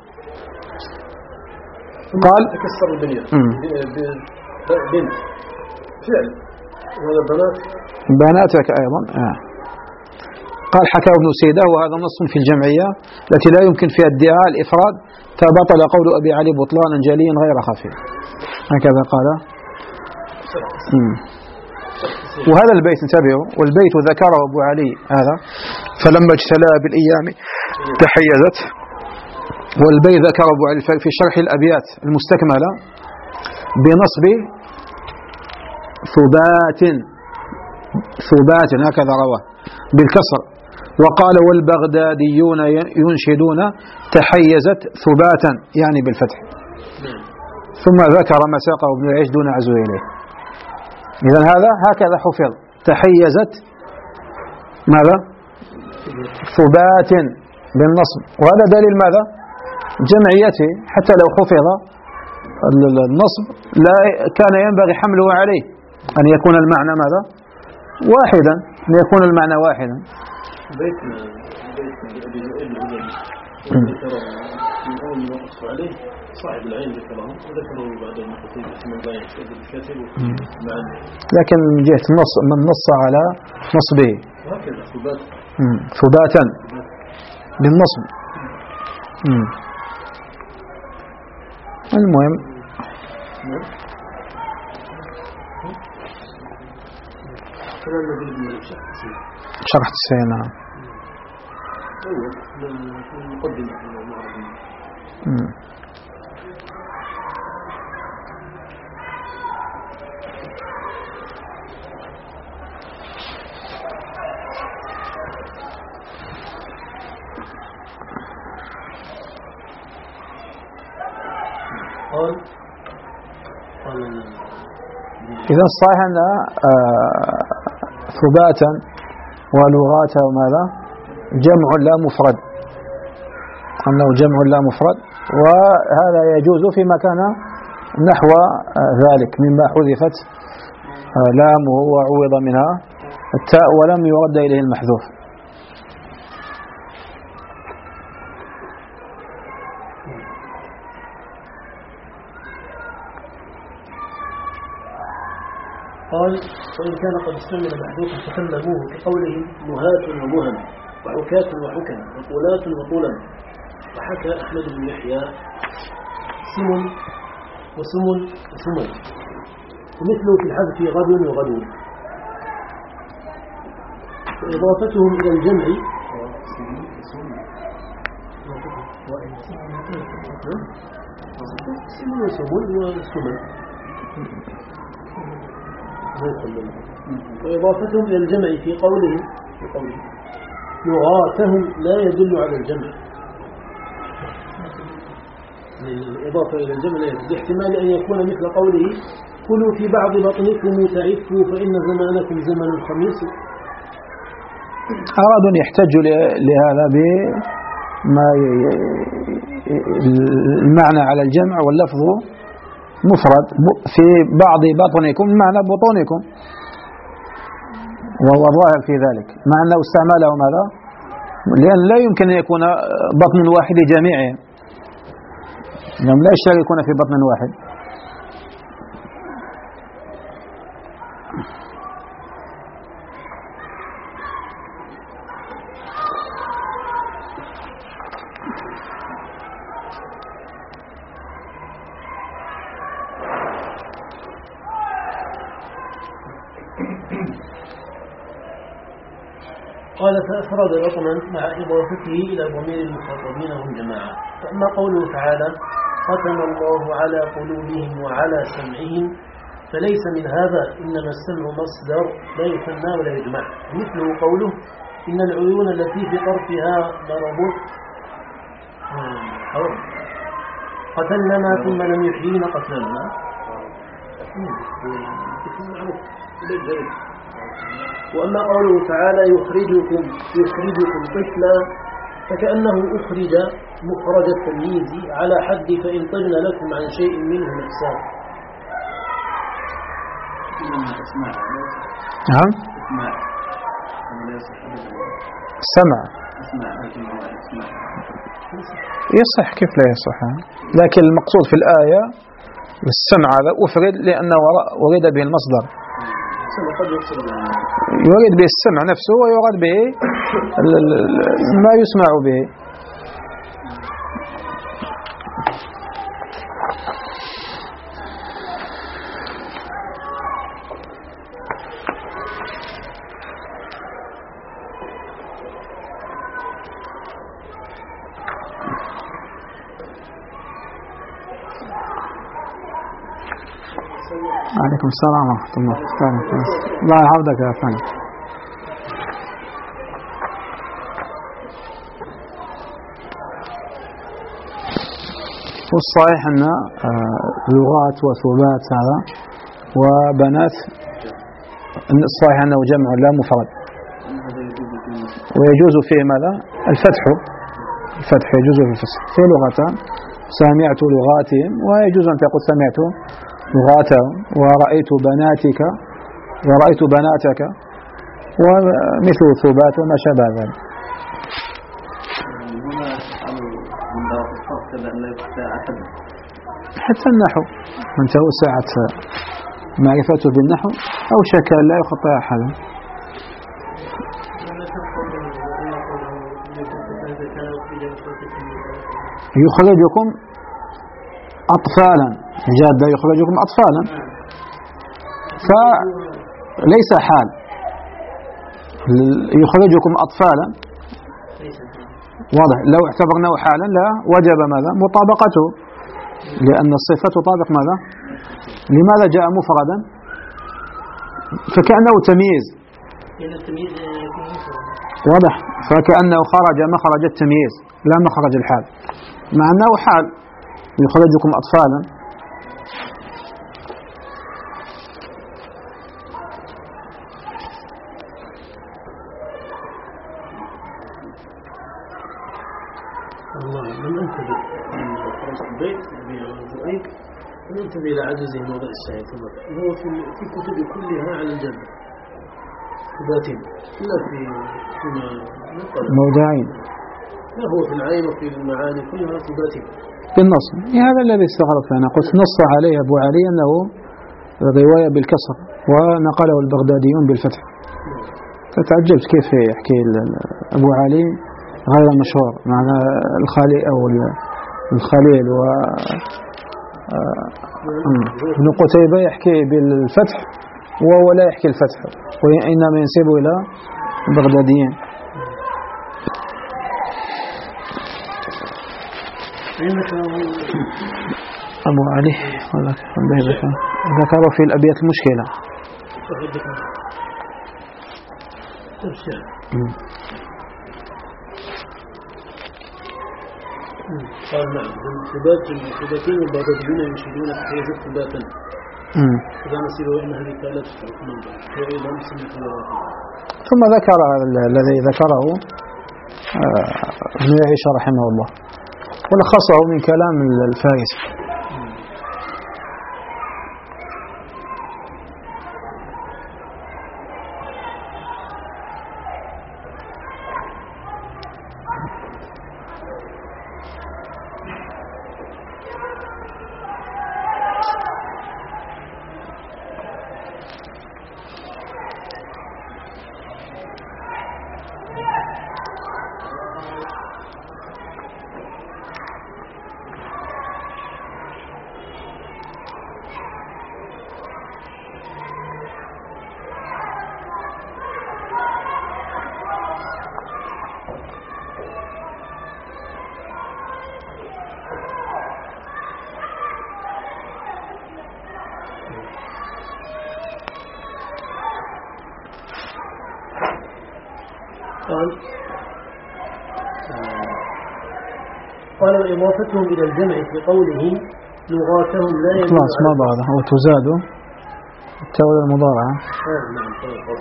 قال تكسر الدنيا بنت فعل وهذا بنات بناتك أيضا آه. قال حكى ابن سيدة وهذا نص في الجمعية التي لا يمكن فيها ادعاء الإفراد فبطل قول أبي علي بطلانا جليا غير خفي هكذا قال. مم. وهذا البيت انتبهوا والبيت ذكره أبو علي هذا فلما اجتلى بالإيام تحيزت. والبيت ذكر أبو علي في شرح الأبيات المستكملة بنصب ثبات ثبات هكذا رواه بالكسر. وقال والبغداديون ينشدون تحيزت ثباتا يعني بالفتح. ثم ذكر ما ساقه ابن العيش دون عزو إليه. إذن هذا هكذا حفظ تحيزت ماذا؟ ثبات بالنصب. وهذا دليل ماذا؟ جمعيته، حتى لو حفظ النصب لا كان ينبغي حمله عليه أن يكون المعنى ماذا؟ واحدا، أن يكون المعنى واحدا. بيت بيت أبي زؤيل ذكره من أول ما نص عليه صاحب العين ذكره وذكره بعد المحطين اسم البيان الكاتب معنى. لكن من جهة النص من نص على نصبه وهكذا ثبات ثباتا بالنصب. مم. المهم شرح السينة أول من مقدمة المعرضين. قال قال إذا صحيح أن ثباتا ولغاتا وماذا جمع لا مفرد، أنه جمع لا مفرد، وهذا يجوز فيما كان نحو ذلك مما حذفت لامه وعوض منها التاء ولم يرد إليه المحذوف. قال وإن كان قد استعمل محذوفا فكلموه كقوله مهات ومهم وحكاة وحكم وطولات وطولا. وحكى أحمد بن يحيى سم وسم وسمن ومثله في الحذف غد وغدو. وإضافتهم إلى الجمع سم وسمن وسمن وإضافتهم إلى الجمع في قوله في قوله لغاتهم لا يدل على الجمع. الإضافة إلى الجمع لا يدل، لاحتمال أن يكون مثل قوله كلوا في بعض بطنكم تعفوا فإن زمانكم زمن الخميس. أرادوا أن يحتجوا لهذا بما المعنى على الجمع واللفظ مفرد في بعض بطنكم معنى بطونكم، وهو الظاهر في ذلك مع أنه استعمله ماذا؟ لأن لا يمكن أن يكون بطن واحد لجميعهم، لأنهم لا يشتركون في بطن واحد. قال فأفراد رقما مع إضافته إلى ضمير المخاطبين هم جماعة. فأما قوله تعالى ختم الله على قلوبهم وعلى سمعهم فليس من هذا، إنما السمع مصدر لا يثنى ولا يجمع. مثله قوله إن العيون التي في طرفها مرض قتلنا ثم لم يحيينا قتلنا. وأما قوله تعالى يخرجكم يخرجكم طفلا فكأنه أخرج مخرج التمييز على حد فإن طبن لكم عن شيء منه نفسا. نعم سمع يصح، كيف لا يصح؟ لكن المقصود في الآية السمع هذا أفرد لأنه ورد به المصدر، يريد به السمع نفسه ويراد به ما يسمع به. عليكم السلام ورحمة الله. الله يحفظك يا فندم. والصحيح أن لغات وثبات هذا وبنات الصحيح أنه جمع لا مفرد، ويجوز فيه ماذا؟ الفتح، الفتح يجوز في الفصل في لغتان، سمعت لغاتهم، ويجوز أن تقول سمعت لغاتهم، ورأيت بناتك ورأيت بناتك، ومثل ثبات وما شابه ذلك. حتى النحو من توسعت معرفته بالنحو أو شك لا يخطئ أحدا. يخرجكم أطفالا، جاد يخرجكم أطفالا، فليس حال، يخرجكم أطفالا واضح. لو اعتبرناه حالا لا وجب ماذا؟ مطابقته، لأن الصفة تطابق ماذا؟ لماذا جاء مفردا؟ فكأنه تمييز واضح، فكأنه خرج مخرج التمييز لا مخرج الحال، مع أنه حال يخرجكم أطفالا. الله لم انتبه من خرج البيت بزؤيد، لم انتبه إلى عجزه موضع الشاهد، هو في في الكتب كلها على الجنب ذاتين، لا في فيما موضعين، لا هو في العين وفي المعاني كلها في ذاتين بالنص. هذا الذي استغربت أنا، قلت نص عليه أبو علي أنه رواية بالكسر ونقله البغداديون بالفتح، فتعجبت كيف يحكي أبو علي غير مشهور مع الخليل أو الخليل و ابن قتيبة يحكي بالفتح وهو لا يحكي الفتح، وإنما ينسبه إلى البغداديين. أبو علي ذكروا في الأبيات المشكلة. قال نعم الثباتين والبغداديون يشيرون تحيز ثباتا إذا نسيبه إن هذه كالات وإذا نسمي ثم ذكر الذي ذكره ابن يعيش رحمه الله ولخصه من كلام الفارسي. قال قال وإضافتهم إلى الجمع في قوله لغاتهم لا يجوز. خلاص ما بعد هو تزاد التاء المضارعة. نعم.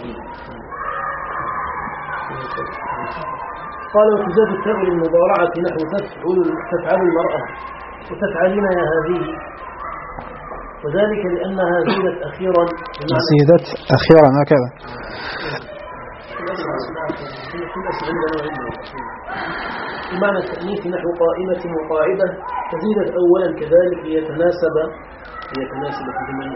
قال وتزاد التاء للمضارعة نحو تفعل تفعل المرأة وتفعلين يا هذه، وذلك لأنها زيدت أخيرا زيدت أخيرا هكذا بمعنى التأنيث نحو قائمة وقاعدة، فزيدت أولا كذلك ليتناسب ليتناسب في زمان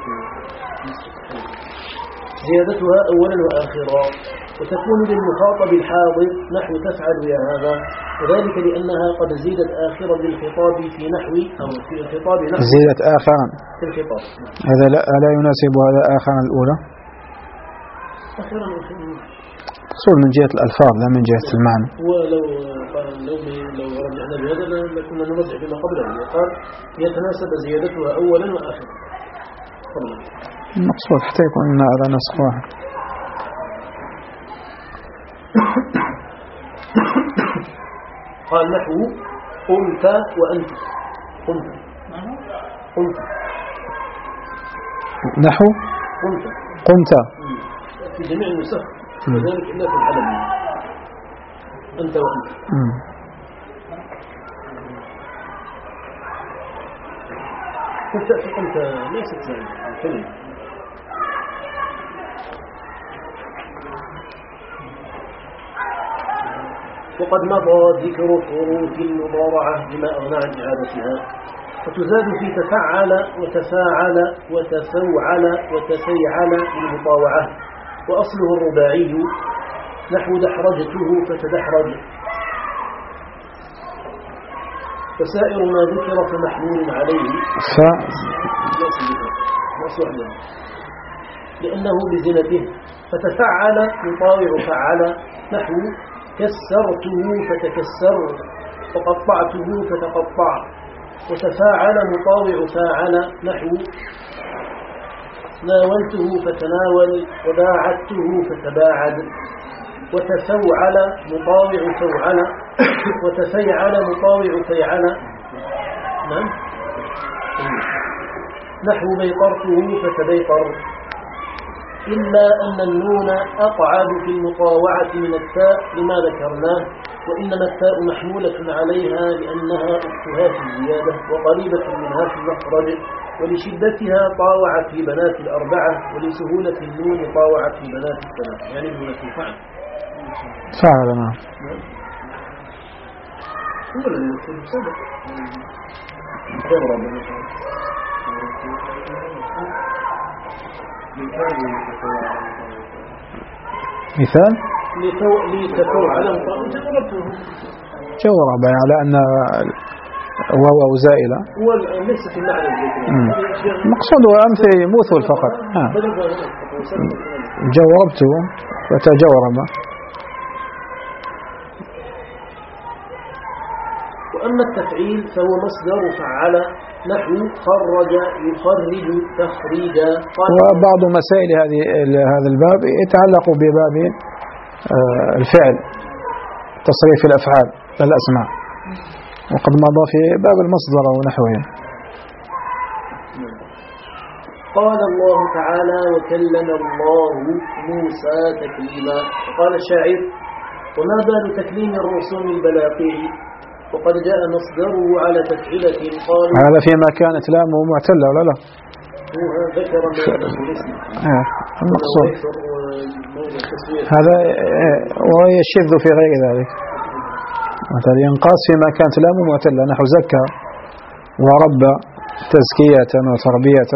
زيادتها أولا وآخرا، وتكون للمخاطب الحاضر نحو تفعل يا هذا، وذلك لأنها قد زيدت آخرا للخطاب في نحو أو في الخطاب نحو زيدت آخرا في الخطاب. هذا لا, لا يناسب هذا آخرا الأولى آخرا صور من جهة الألفاظ لا من جهة المعنى. ولو لو لو رجعنا بهذا لكنا نرجع بما قبله، قال يتناسب زيادتها أولا وآخرا. المقصود حتى يكون هذا نسخ واحد. قال نحو قلت وأنت قلت قلت نحو قلت قمت في جميع النسخ وذلك إلا في الحلبي أنت وأنت. مم. قلت قلت ليست كلمة. وقد مضى ذكر حروف المضارعة لما أغنى عن إعادتها، وتزاد في تفعل وتفاعل وتفوعل وتفيعل للمطاوعة، وأصله الرباعي نحو دحرجته فتدحرج. فسائر ما ذكر فمحمول عليه ف... لأنه بزنته. فتفعل يطاوع فعل نحو كسرته فتكسر، وقطعته فتقطع. وتفاعل مطاوع فاعل نحو ناولته فتناول وباعدته فتباعد. وتفوعل مطاوع فوعل، وتفيعل مطاوع فيعل نعم نحو بيقرته فتبيقر. إلا أن النون أقعد في المطاوعة من التاء لما ذكرناه، وإنما التاء محمولة عليها لأنها أختها في الزيادة وقريبة منها في المخرج، ولشدتها طاوعت في بنات الأربعة، ولسهولة النون طاوعت في بنات الثلاث، يعني النون في فعل فعل. نعم هو الذي يكون سبب جرب مثال لتفوعل جربته جورب على أن واو زائلة وليس في المعنى المقصود هو أمثل مثل فقط. ها. جوربته وتجورب. وأما التفعيل فهو مصدر فعل نحو خرج يخرج تخريجا. وبعض مسائل هذه هذا الباب يتعلق بباب الفعل تصريف الأفعال الأسماء، وقد مضى في باب المصدر ونحوه. قال الله تعالى وكلم الله موسى تكليما. قال الشاعر وما بال تكليم الرسوم البلاقي وقد جاء مصدره على تفعيلة. قال هذا فيما كانت لامه معتلة ولا لا؟ هو ذكر من الاسم المقصود هذا، وهي الشذ في غير ذلك. مثلا ينقاس فيما كانت لامه معتلة نحو زكى وربى تزكية وتربية،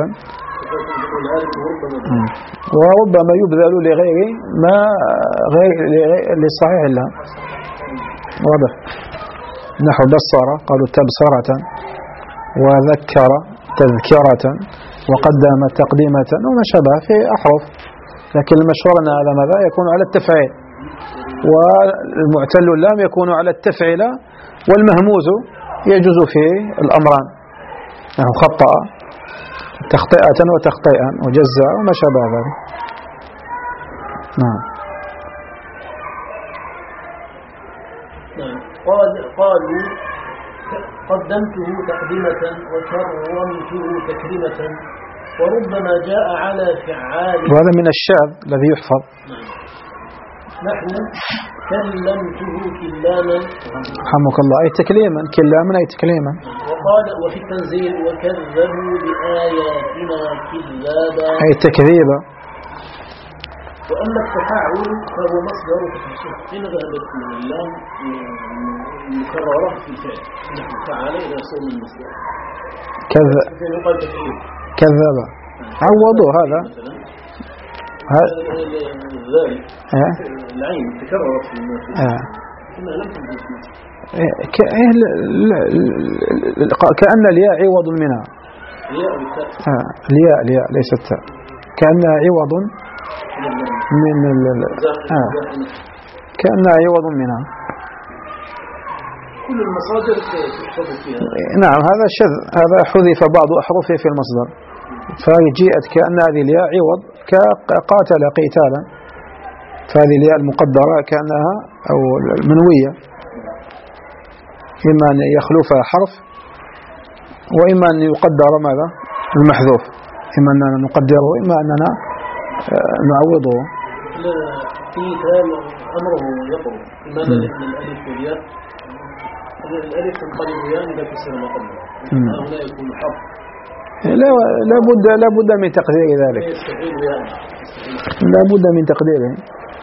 وربما يبذل لغير ما غير لصحيح الله. واضح. نحو بصر قالوا تبصرة، وذكر تذكرة، وقدم تقديمة وما شابه في أحرف. لكن المشهور أن هذا ماذا يكون على التفعيل، والمعتل اللام يكون على التفعيل، والمهموز يجوز فيه الأمران نحو خطأ تخطئة وتخطئا وجزاء وما شابه ذلك. نعم. قال قالوا قدمته تقدمة وكرمته تكريمة، وربما جاء على فعال. وهذا من الشاذ الذي يحفظ. نحو كلمته كلاما رحمك الله أي تكليما، كلاما أي تكليما. وقال وفي التنزيل وكذبوا بآياتنا كذابا أي تكذيبا. وأما التفاعل فهو مصدر تفاعل. حين ذهبت اللام مكررة في الفعل نحو فعل إلى صوم المصدر كذب كذب عوضوا هذا ذلك العين تكررت في المصدر كما لم تكن كأن الياء عوض منها. الياء الياء ليست تاء، كأنها عوض من ال آه. كأنها عوض منها. كل المصادر تحفظ فيها. نعم هذا شذ، هذا حذف بعض أحرفه في المصدر، فجاءت كأن هذه الياء عوض كقاتل قتالا، فهذه الياء المقدرة كأنها أو المنوية، إما أن يخلفها حرف وإما أن يقدر ماذا المحذوف، إما أننا نقدره وإما أننا نعوضه. في كلام أمره يقرب لماذا؟ لأن الألف والياء الألف تنقلب ياء إذا كسر ما قبله، هنا يكون حرف. لا لا بد لا بد من تقدير ذلك، لا بد من تقديره.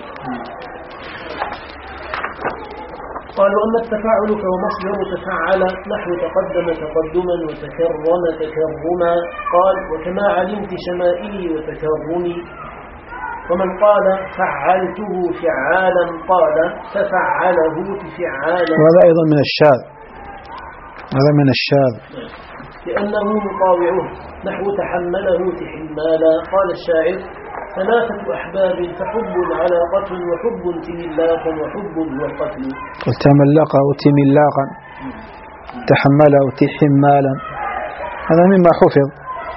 قالوا أما التفاعل فهو مصدر تفعل نحو تقدم تقدما وتكرم تكرما. قال وكما علمت شمائلي وتكرمي. ومن قال فعلته فعالا قال ففعله فعالا. وهذا أيضا من الشاذ، هذا من الشاذ لأنه مطاوعه نحو تحمله تحمالا. قال الشاعر ثلاثة أحباب فحب علاقة وحب تملاقا وحب هو القتل. تملقه تملاقا تحمله تحمالا، هذا مما حفظ.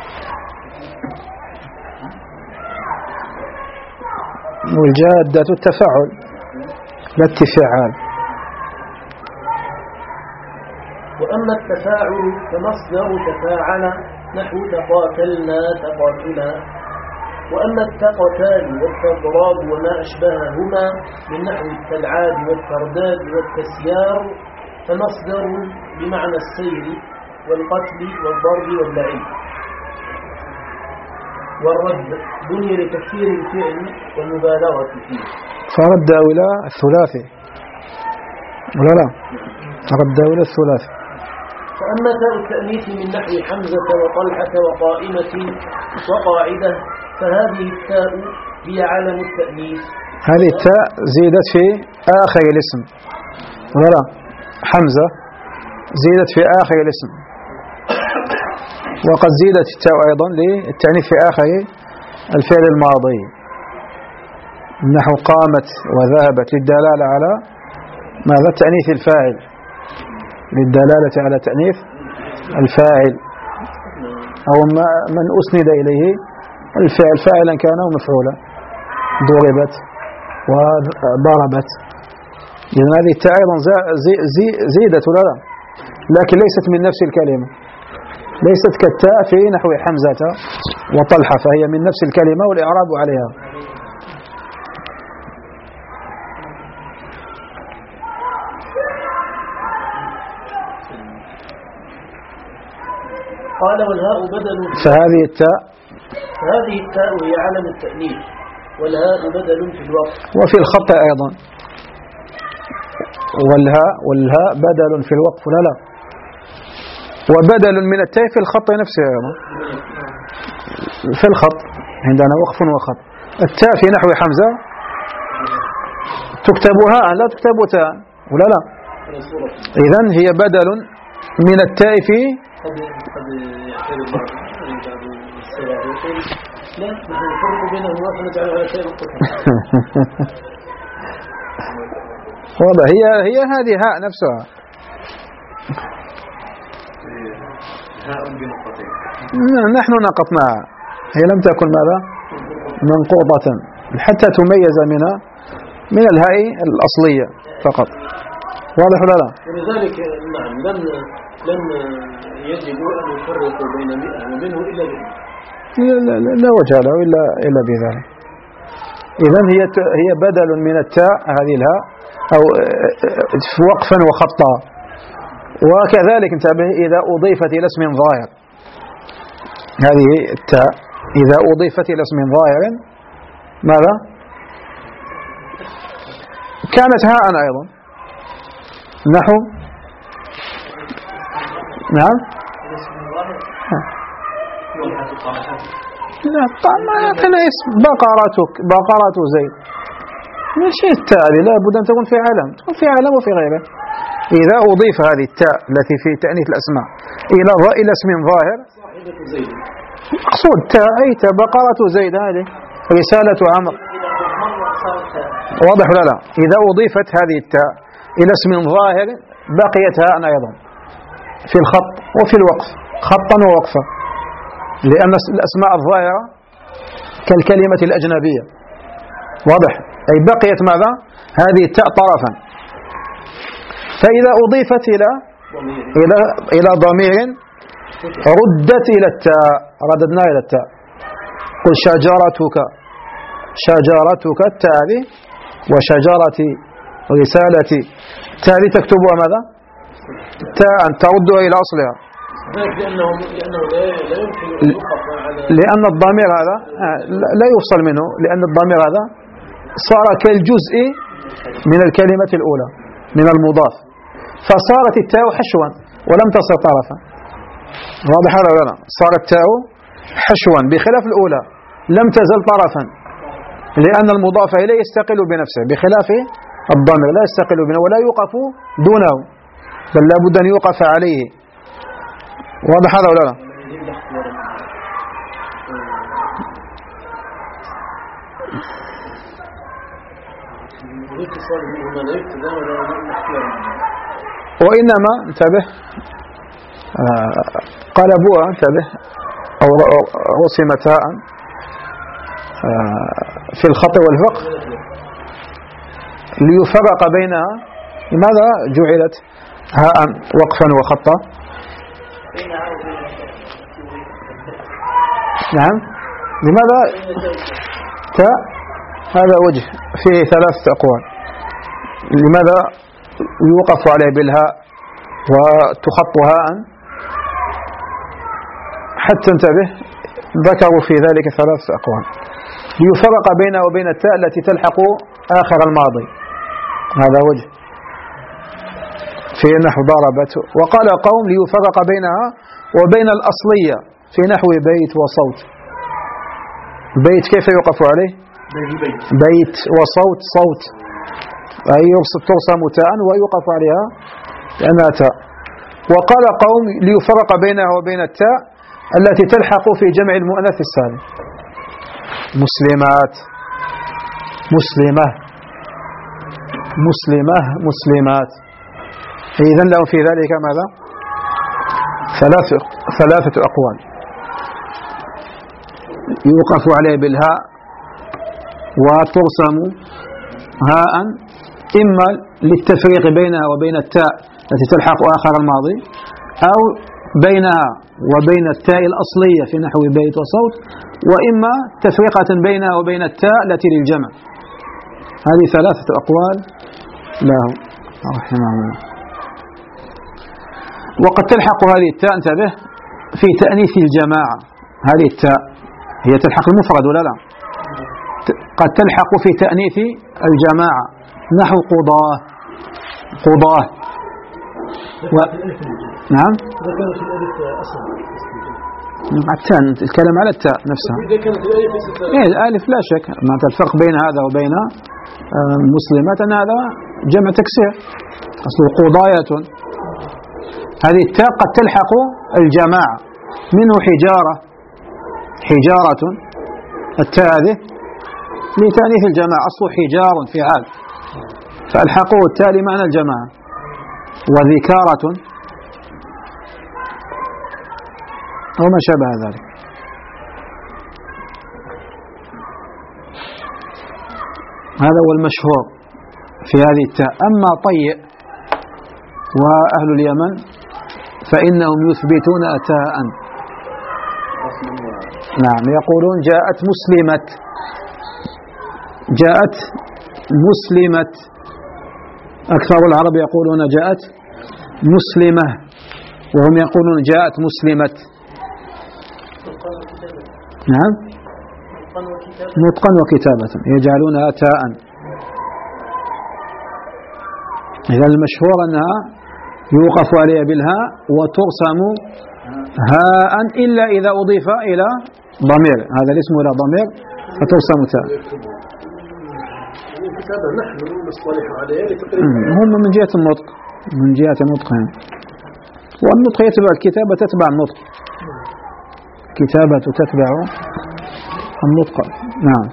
والجادة التفاعل لا التفاعل. وأما التفاعل فمصدر تفاعل نحو تقاتلنا تقاتلا. وأما التقتال والتضراب وما أشبههما من نحو التلعاب والترداد والتسيار فمصدر بمعنى السير والقتل والضرب واللعب. والرد بني لتكثير الفعل والمبالغة فيه، فرد إلى الثلاثي ولا لا؟ رد إلى الثلاثي. فأما تاء التأنيث من نحو حمزة وطلحة وقائمة وقاعدة فهذه التاء هي علم التأنيث. هذه التاء زيدت في آخر الاسم ولا لا؟ حمزة زيدت في آخر الاسم، وقد زيدت التاء أيضا للتأنيث في آخر الفعل الماضي نحو قامت وذهبت للدلالة على ماذا؟ تأنيث الفاعل، للدلالة على تأنيث الفاعل أو من أسند إليه الفعل فاعلا كان أو مفعولا. ضربت وضربت، لأن هذه التاء أيضا زيدت ولا لا؟ لكن ليست من نفس الكلمة، ليست كالتاء في نحو حمزة وطلحة، فهي من نفس الكلمة والإعراب عليها. قال والهاء بدل فهذه التاء فهذه التاء هي علم التأنيث والهاء بدل في الوقت وفي الخط أيضا. والهاء والهاء بدل في الوقف لا لا، وبدل من التاء في الخط نفسه أيضا، في الخط عندنا وقف وخط. التاء في نحو حمزة تكتب هاء لا تكتب تاء ولا لا؟ إذن هي بدل من التاء في قد قد يعتبر بعض السيارة يقول لا نحن نفرق بينهما فنجعل على شيء القطع. واضح، هي هي هذه هاء نفسها هاء بنقطتين، نحن نقطناها، هي لم تكن ماذا؟ منقوطة حتى تميز من من الهاء الأصلية فقط. واضح ولا لا؟ ولذلك نعم لم لم يجب أن يفرقوا بين مئة ومنه إلا بإذن. لا, لا, لا وجه له إلا إلا بذلك. إذن هي هي بدل من التاء هذه الهاء أو وقفا وخطا. وكذلك انتبه إذا أضيفت إلى اسم ظاهر، هذه التاء إذا أضيفت إلى اسم ظاهر ماذا؟ كانت هاء أيضا نحو نعم لا ما كان اسم بقرتك بقرة زيد مش التاء لا بد أن تكون في علم، تكون في علم وفي غيره. إذا أضيف هذه التاء التي في تأنيث الأسماء إلى إلى اسم ظاهر مقصود تاء أي تاء بقرة زيد هذه رسالة عمر. واضح ولا لا؟ إذا أضيفت هذه التاء إلى اسم ظاهر بقيت هاء أيضا في الخط وفي الوقف، خطا ووقفا، لأن الأسماء الظاهرة كالكلمة الأجنبية. واضح؟ أي بقيت ماذا؟ هذه التاء طرفا. فإذا أضيفت إلى إلى إلى ضمير ردت إلى التاء، رددنا إلى التاء. قل شجرتك، شجرتك التاء هذه، وشجرتي رسالتي التاء هذه تكتبها ماذا؟ تاء تردها إلى أصلها. لأنه لأنه لا يمكن أن يوقف على لأن الضمير هذا لا يفصل منه، لأن الضمير هذا صار كالجزء من الكلمة الأولى من المضاف، فصارت التاء حشوا ولم تصر طرفا. واضح هذا ولا لا؟ صارت التاء حشوا بخلاف الأولى لم تزل طرفا، لأن المضاف إليه يستقل بنفسه بخلاف الضمير لا يستقل بنفسه ولا يوقف دونه، بل لا بد أن يوقف عليه. واضح هذا ولا لا؟ وإنما انتبه قلبوها انتبه أو رسمت هاء في الخط والفقه ليفرق بينها. لماذا جعلت هاء وقفا وخطا؟ نعم، لماذا تاء؟ هذا وجه فيه ثلاثة أقوال. لماذا يوقف عليه بالهاء وتخط هاء؟ حتى انتبه ذكروا في ذلك ثلاثة أقوال. ليفرق بينها وبين التاء التي تلحق آخر الماضي، هذا وجه في نحو ضربت. وقال قوم ليفرق بينها وبين الأصلية في نحو بيت وصوت. بيت كيف يوقف عليه؟ بيت وصوت صوت، أي ترسم تاء ويوقف عليها لأنها تاء. وقال قوم ليفرق بينها وبين التاء التي تلحق في جمع المؤنث السالم، مسلمات، مسلمة، مسلمة، مسلمات. إذن له في ذلك ماذا؟ ثلاثة ثلاثة أقوال. يوقف عليه بالهاء وترسم هاء، إما للتفريق بينها وبين التاء التي تلحق آخر الماضي، أو بينها وبين التاء الأصلية في نحو بيت وصوت، وإما تفرقة بينها وبين التاء التي للجمع. هذه ثلاثة أقوال له رحمه الله. وقد تلحق هذه التاء انتبه في تأنيث الجماعة. هذه التاء هي تلحق المفرد ولا لا؟ قد تلحق في تأنيث الجماعة نحو قضاه، قضاه و... نعم التاء، الكلام على التاء نفسها. إيه الألف لا شك، معناتها الفرق بين هذا وبين مسلمات أن هذا جمع تكسير، أصل قضاية. هذه التاء قد تلحق الجماعة، منه حجارة، حجارة التاء هذه لتأنيث الجماعة، أصل حجار فعال فألحقه التاء لمعنى الجماعة. وذكارة وما شابه ذلك. هذا هو المشهور في هذه التاء. أما طيء وأهل اليمن فإنهم يثبتون تاء، نعم، يقولون جاءت مسلمة، جاءت مسلمة. أكثر العرب يقولون جاءت مسلمة، وهم يقولون جاءت مسلمة. نعم، نطقا وكتابة يجعلونها تاء. إذا المشهور أنها يوقف عليها بالهاء وترسم هاء إلا إذا أضيف إلى ضمير، هذا الاسم إلى ضمير فترسم تاء. هم من جهة النطق، من جهة النطق يعني. والنطق يتبع الكتابة تتبع النطق، كتابة تتبع النطق. نعم.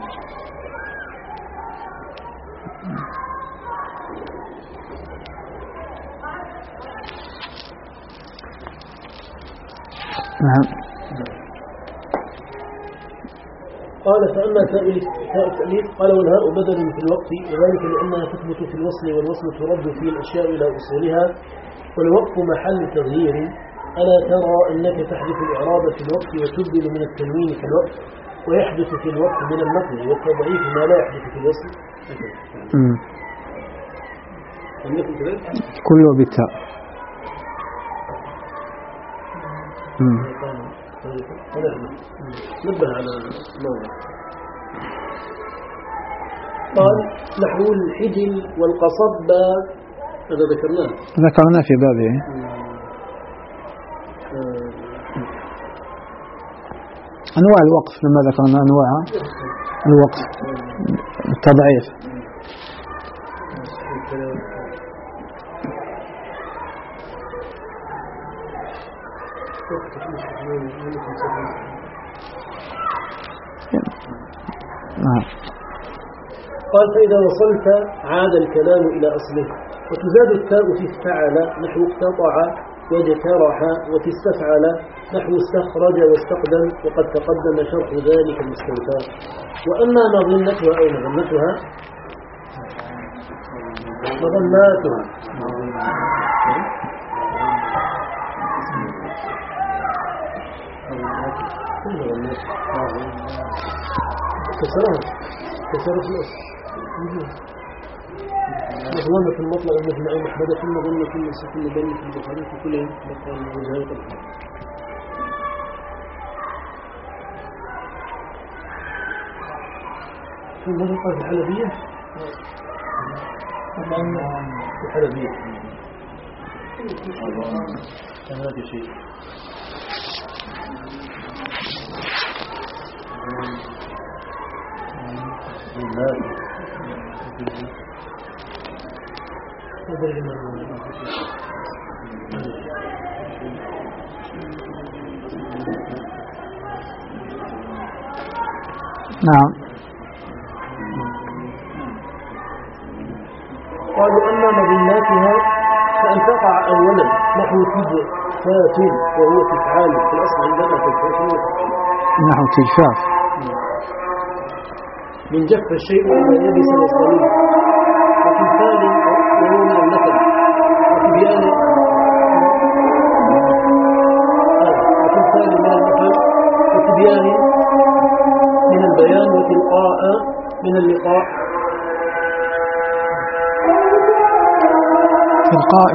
نعم. قال فأما تاء التأليف قال والهاء بدل في الوقت، وذلك لأنها تثبت في الوصل، والوصل ترد فيه الأشياء إلى أصولها، والوقف محل تغيير ألا ترى أنك تحدث الإعراب في الوقت وتبدل من التنوين في الوقت ويحدث في الوقت من النقل والتضعيف ما لا يحدث في الوصل. كله بالتاء. نبه على الموضوع. قال نحو الحجل والقصب هذا ذكرناه ذكرناه في بابه. أنواع الوقف لما ذكرنا أنواع الوقف التضعيف. نعم. قال فإذا وصلت عاد الكلام إلى أصله وتزاد التاء في استفعل نحو اقتطع واجترح وفي استفعل نحو استخرج واستقدم وقد تقدم شرح ذلك المستوفى. وأما مظنتها أو مظنتها مظناتها كسرها كسرت الأصل مظلمة المطلق المجمع محمدة مظلمة السكن بني في البخاري في كل مقال وجهة القلب. شو ماذا قال في الحلبية؟ في الحلبية هذا شيء نعم. قالوا أما مظناتها فأن تقع أولا نحو تجفاف وهو تفعال في الأصل عندنا تجفاف نحو تجفاف من جف الشيء إذا يبس وصليل وتمثال وهو من النكد وتبيان وتمثال من النكد وتبيان من البيان وتلقاء من اللقاء تلقاء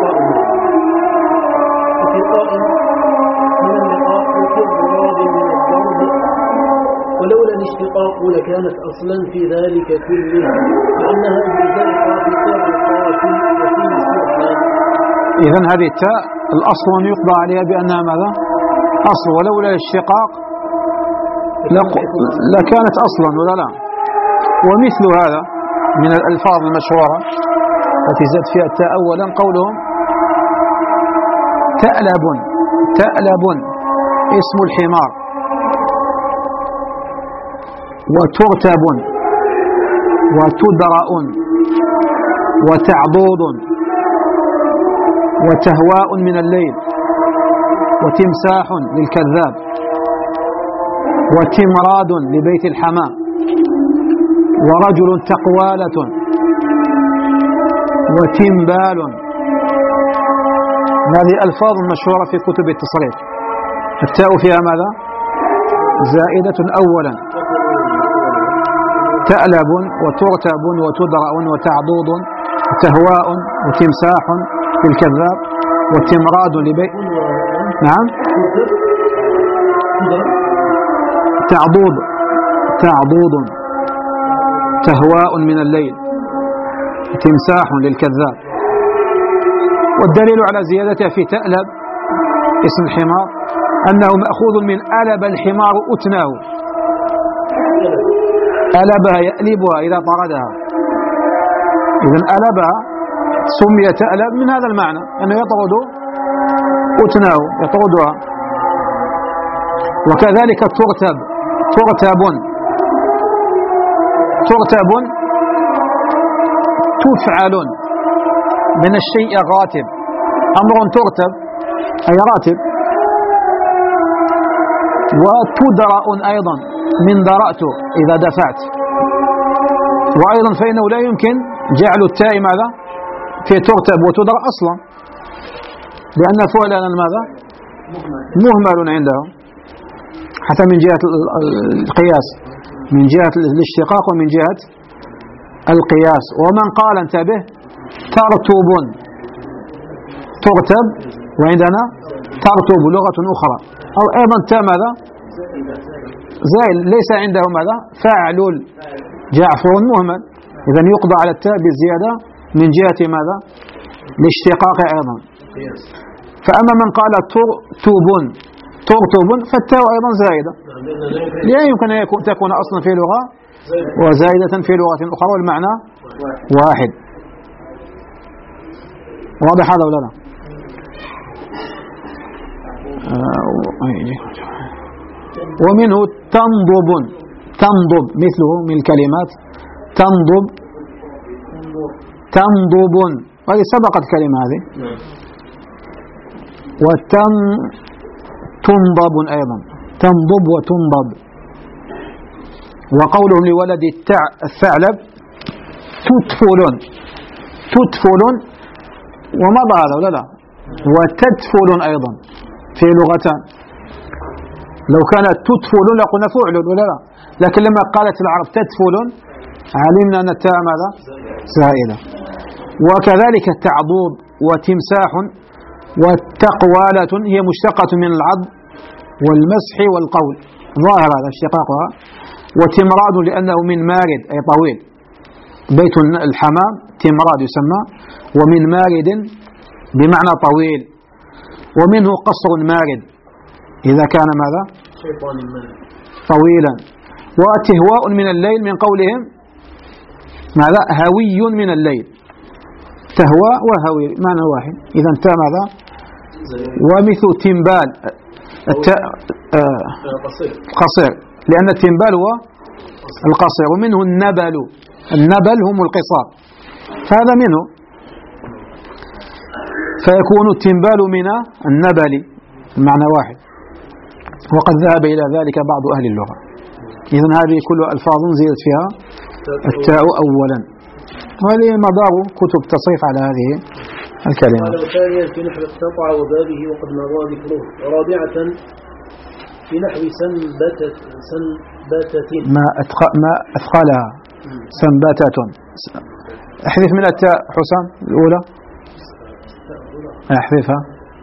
وتلقاء من اللقاء وتضراب من الضرب ولولا الاشتقاق لكانت أصلا في ذلك كله لأنها بإزاء قاطع القاطع وفي استعمال. إذن هذه التاء الأصل أن يقضى عليها بأنها ماذا؟ أصل ولولا الاشتقاق لكانت أصلا ولا لا. ومثل هذا من الألفاظ المشهورة التي زاد فيها التاء أولا قولهم تألب تألب اسم الحمار وترتب وتدرأ وتعضوض وتهواء من الليل وتمساح للكذاب وتمراد لبيت الحمام ورجل تقوالة وتنبال. هذه ألفاظ مشهورة في كتب التصريف. التاء فيها ماذا؟ زائدة أولا تألب وترتب وتدرأ وتعضوض وتهواء وتمساح للكذاب وتمراد لبيت نعم تعضوض تعضوض تهواء من الليل تمساح للكذاب. والدليل على زيادتها في تألب اسم الحمار أنه مأخوذ من ألب الحمار أتناه ألبها يألبها إذا طردها. إذن ألبها سمي تألب من هذا المعنى أنه يطرد أتناه يطردها. وكذلك ترتب ترتب ترتب تفعل من الشيء غاتب أمر ترتب أي راتب. وتدرأ أيضا من درأت إذا دفعت. وأيضا فإنه لا يمكن جعل التاء ماذا في ترتب وتدرأ أصلا لأن فعلا ماذا مهمل عندهم حتى من جهة القياس، من جهة الاشتقاق ومن جهة القياس. ومن قال انتبه ترتب، ترتب، وعندنا ترتب لغة أخرى، أو أيضا تا ماذا زائل ليس عنده ماذا فاعل جعفر مهمل، إذا يقضى على التاء بالزيادة من جهة ماذا الاشتقاق أيضا. فأما من قال ترتب ترتب فالتاء أيضا زائدة، لا يمكن أن تكون أصلا في لغة وزائدة في لغة أخرى والمعنى واحد. واضح هذا ولا لا؟ ومنه تنضب، تنضب مثله من الكلمات تنضب، تنضب، هذه سبقت كلمة هذه. وتن تنضب أيضا، تنضب وتنضب. وقوله لولد الثعلب تتفل، تتفل، ومضى هذا ولا لا؟ وتدفل أيضا في لغتان، لو كانت تتفل لقلنا فعل ولا لا، لكن لما قالت العرب تدفل علمنا أن التاء ماذا زائدة. وكذلك التعضوض وتمساح والتقوالة هي مشتقة من العض والمسح والقول، ظاهر هذا اشتقاقها. وتمراد لأنه من مارد أي طويل، بيت الحمام تمراد يسمى، ومن مارد بمعنى طويل. ومنه قصر مارد إذا كان ماذا طويلا. وتهواء من الليل من قولهم ماذا هوي من الليل، تهواء وهوي معنى واحد، إذا انت ماذا. ومثل تنبال التاء آه قصير لأن التنبال هو القصير. ومنه النبل، النبل هم القصار، فهذا منه، فيكون التنبال من النبل المعنى واحد. وقد ذهب إلى ذلك بعض أهل اللغة. إذن هذه كل ألفاظ زيدت فيها التاء أولا، وهذه مدار كتب تصريف على هذه الكلمة. ثانيا في نحو اقتطع وبابه وقد مضى ذكره. ورابعة في نحو سنبتة، سنبتة ما ما أثقلها سنبتة. احذف من التاء حسام الأولى، احذفها.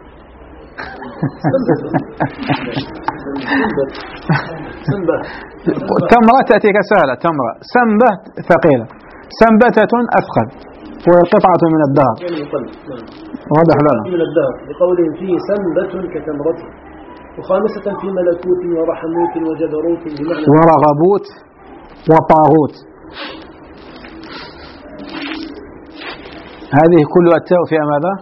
تمرة تأتيك سهلة، تمرة. سنبة ثقيلة، سنبتة أثقل، وقطعة من الدهر. واضح لنا من الدهر لقولهم فيه سنبة كتمرته. وخامسة في ملكوت ورحموت وجبروت بمعنى ورغبوت وطاغوت. هذه كلها التاء فيها ماذا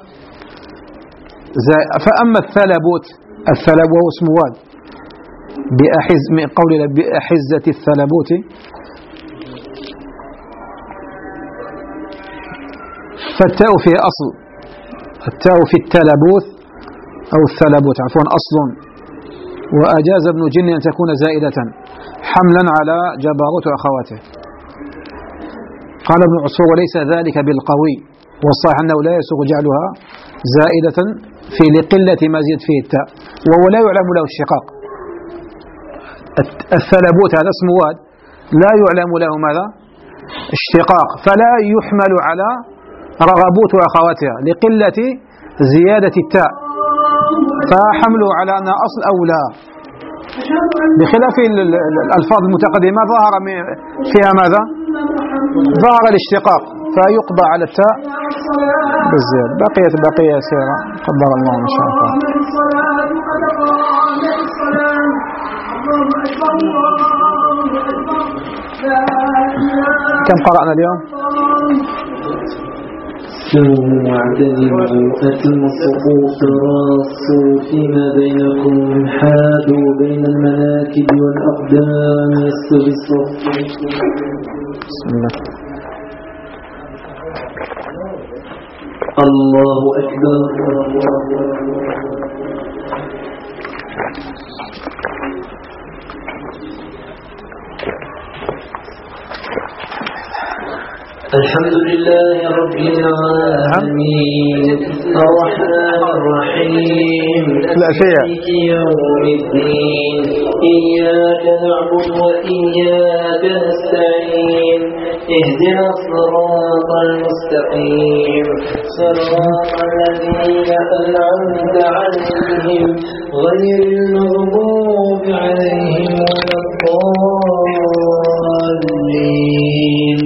فأما الثلبوت، الثلب وهو اسم واد بأحز من قول بأحزة الثلبوت، فالتاء فيه أصل، التاء في التلبوت أو الثلبوت عفوا أصل. وأجاز ابن جن أن تكون زائدة حملا على جبروت وأخواته. قال ابن عصفور وليس ذلك بالقوي، والصحيح أنه لا يسوغ جعلها زائدة في لقلة ما زيد فيه التاء، وهو لا يعلم له الشقاق. الثلبوت هذا اسم واد لا يعلم له ماذا اشتقاق، فلا يحمل على رغبوت وأخواتها لقلة زيادة التاء، فحمله على أنها أصل أو لا، بخلاف الألفاظ المتقدمة ظهر فيها ماذا ظهر الاشتقاق، فيقضى على التاء بالزيادة. بقيت بقية سيرة قدر الله ما شاء الله. كم قرأنا اليوم؟ سووا واعتذروا أتموا الصفوف راصوا فيما بينكم حادوا بين المناكب والأقدام يستوي الصف. بسم الله. الله أكبر. الحمد لله رب العالمين الرحمن الرحيم مالك يوم الدين إياك نعبد وإياك نستعين اهدنا الصراط المستقيم صراط الذين أنعمت عليهم غير المغضوب عليهم ولا الضالين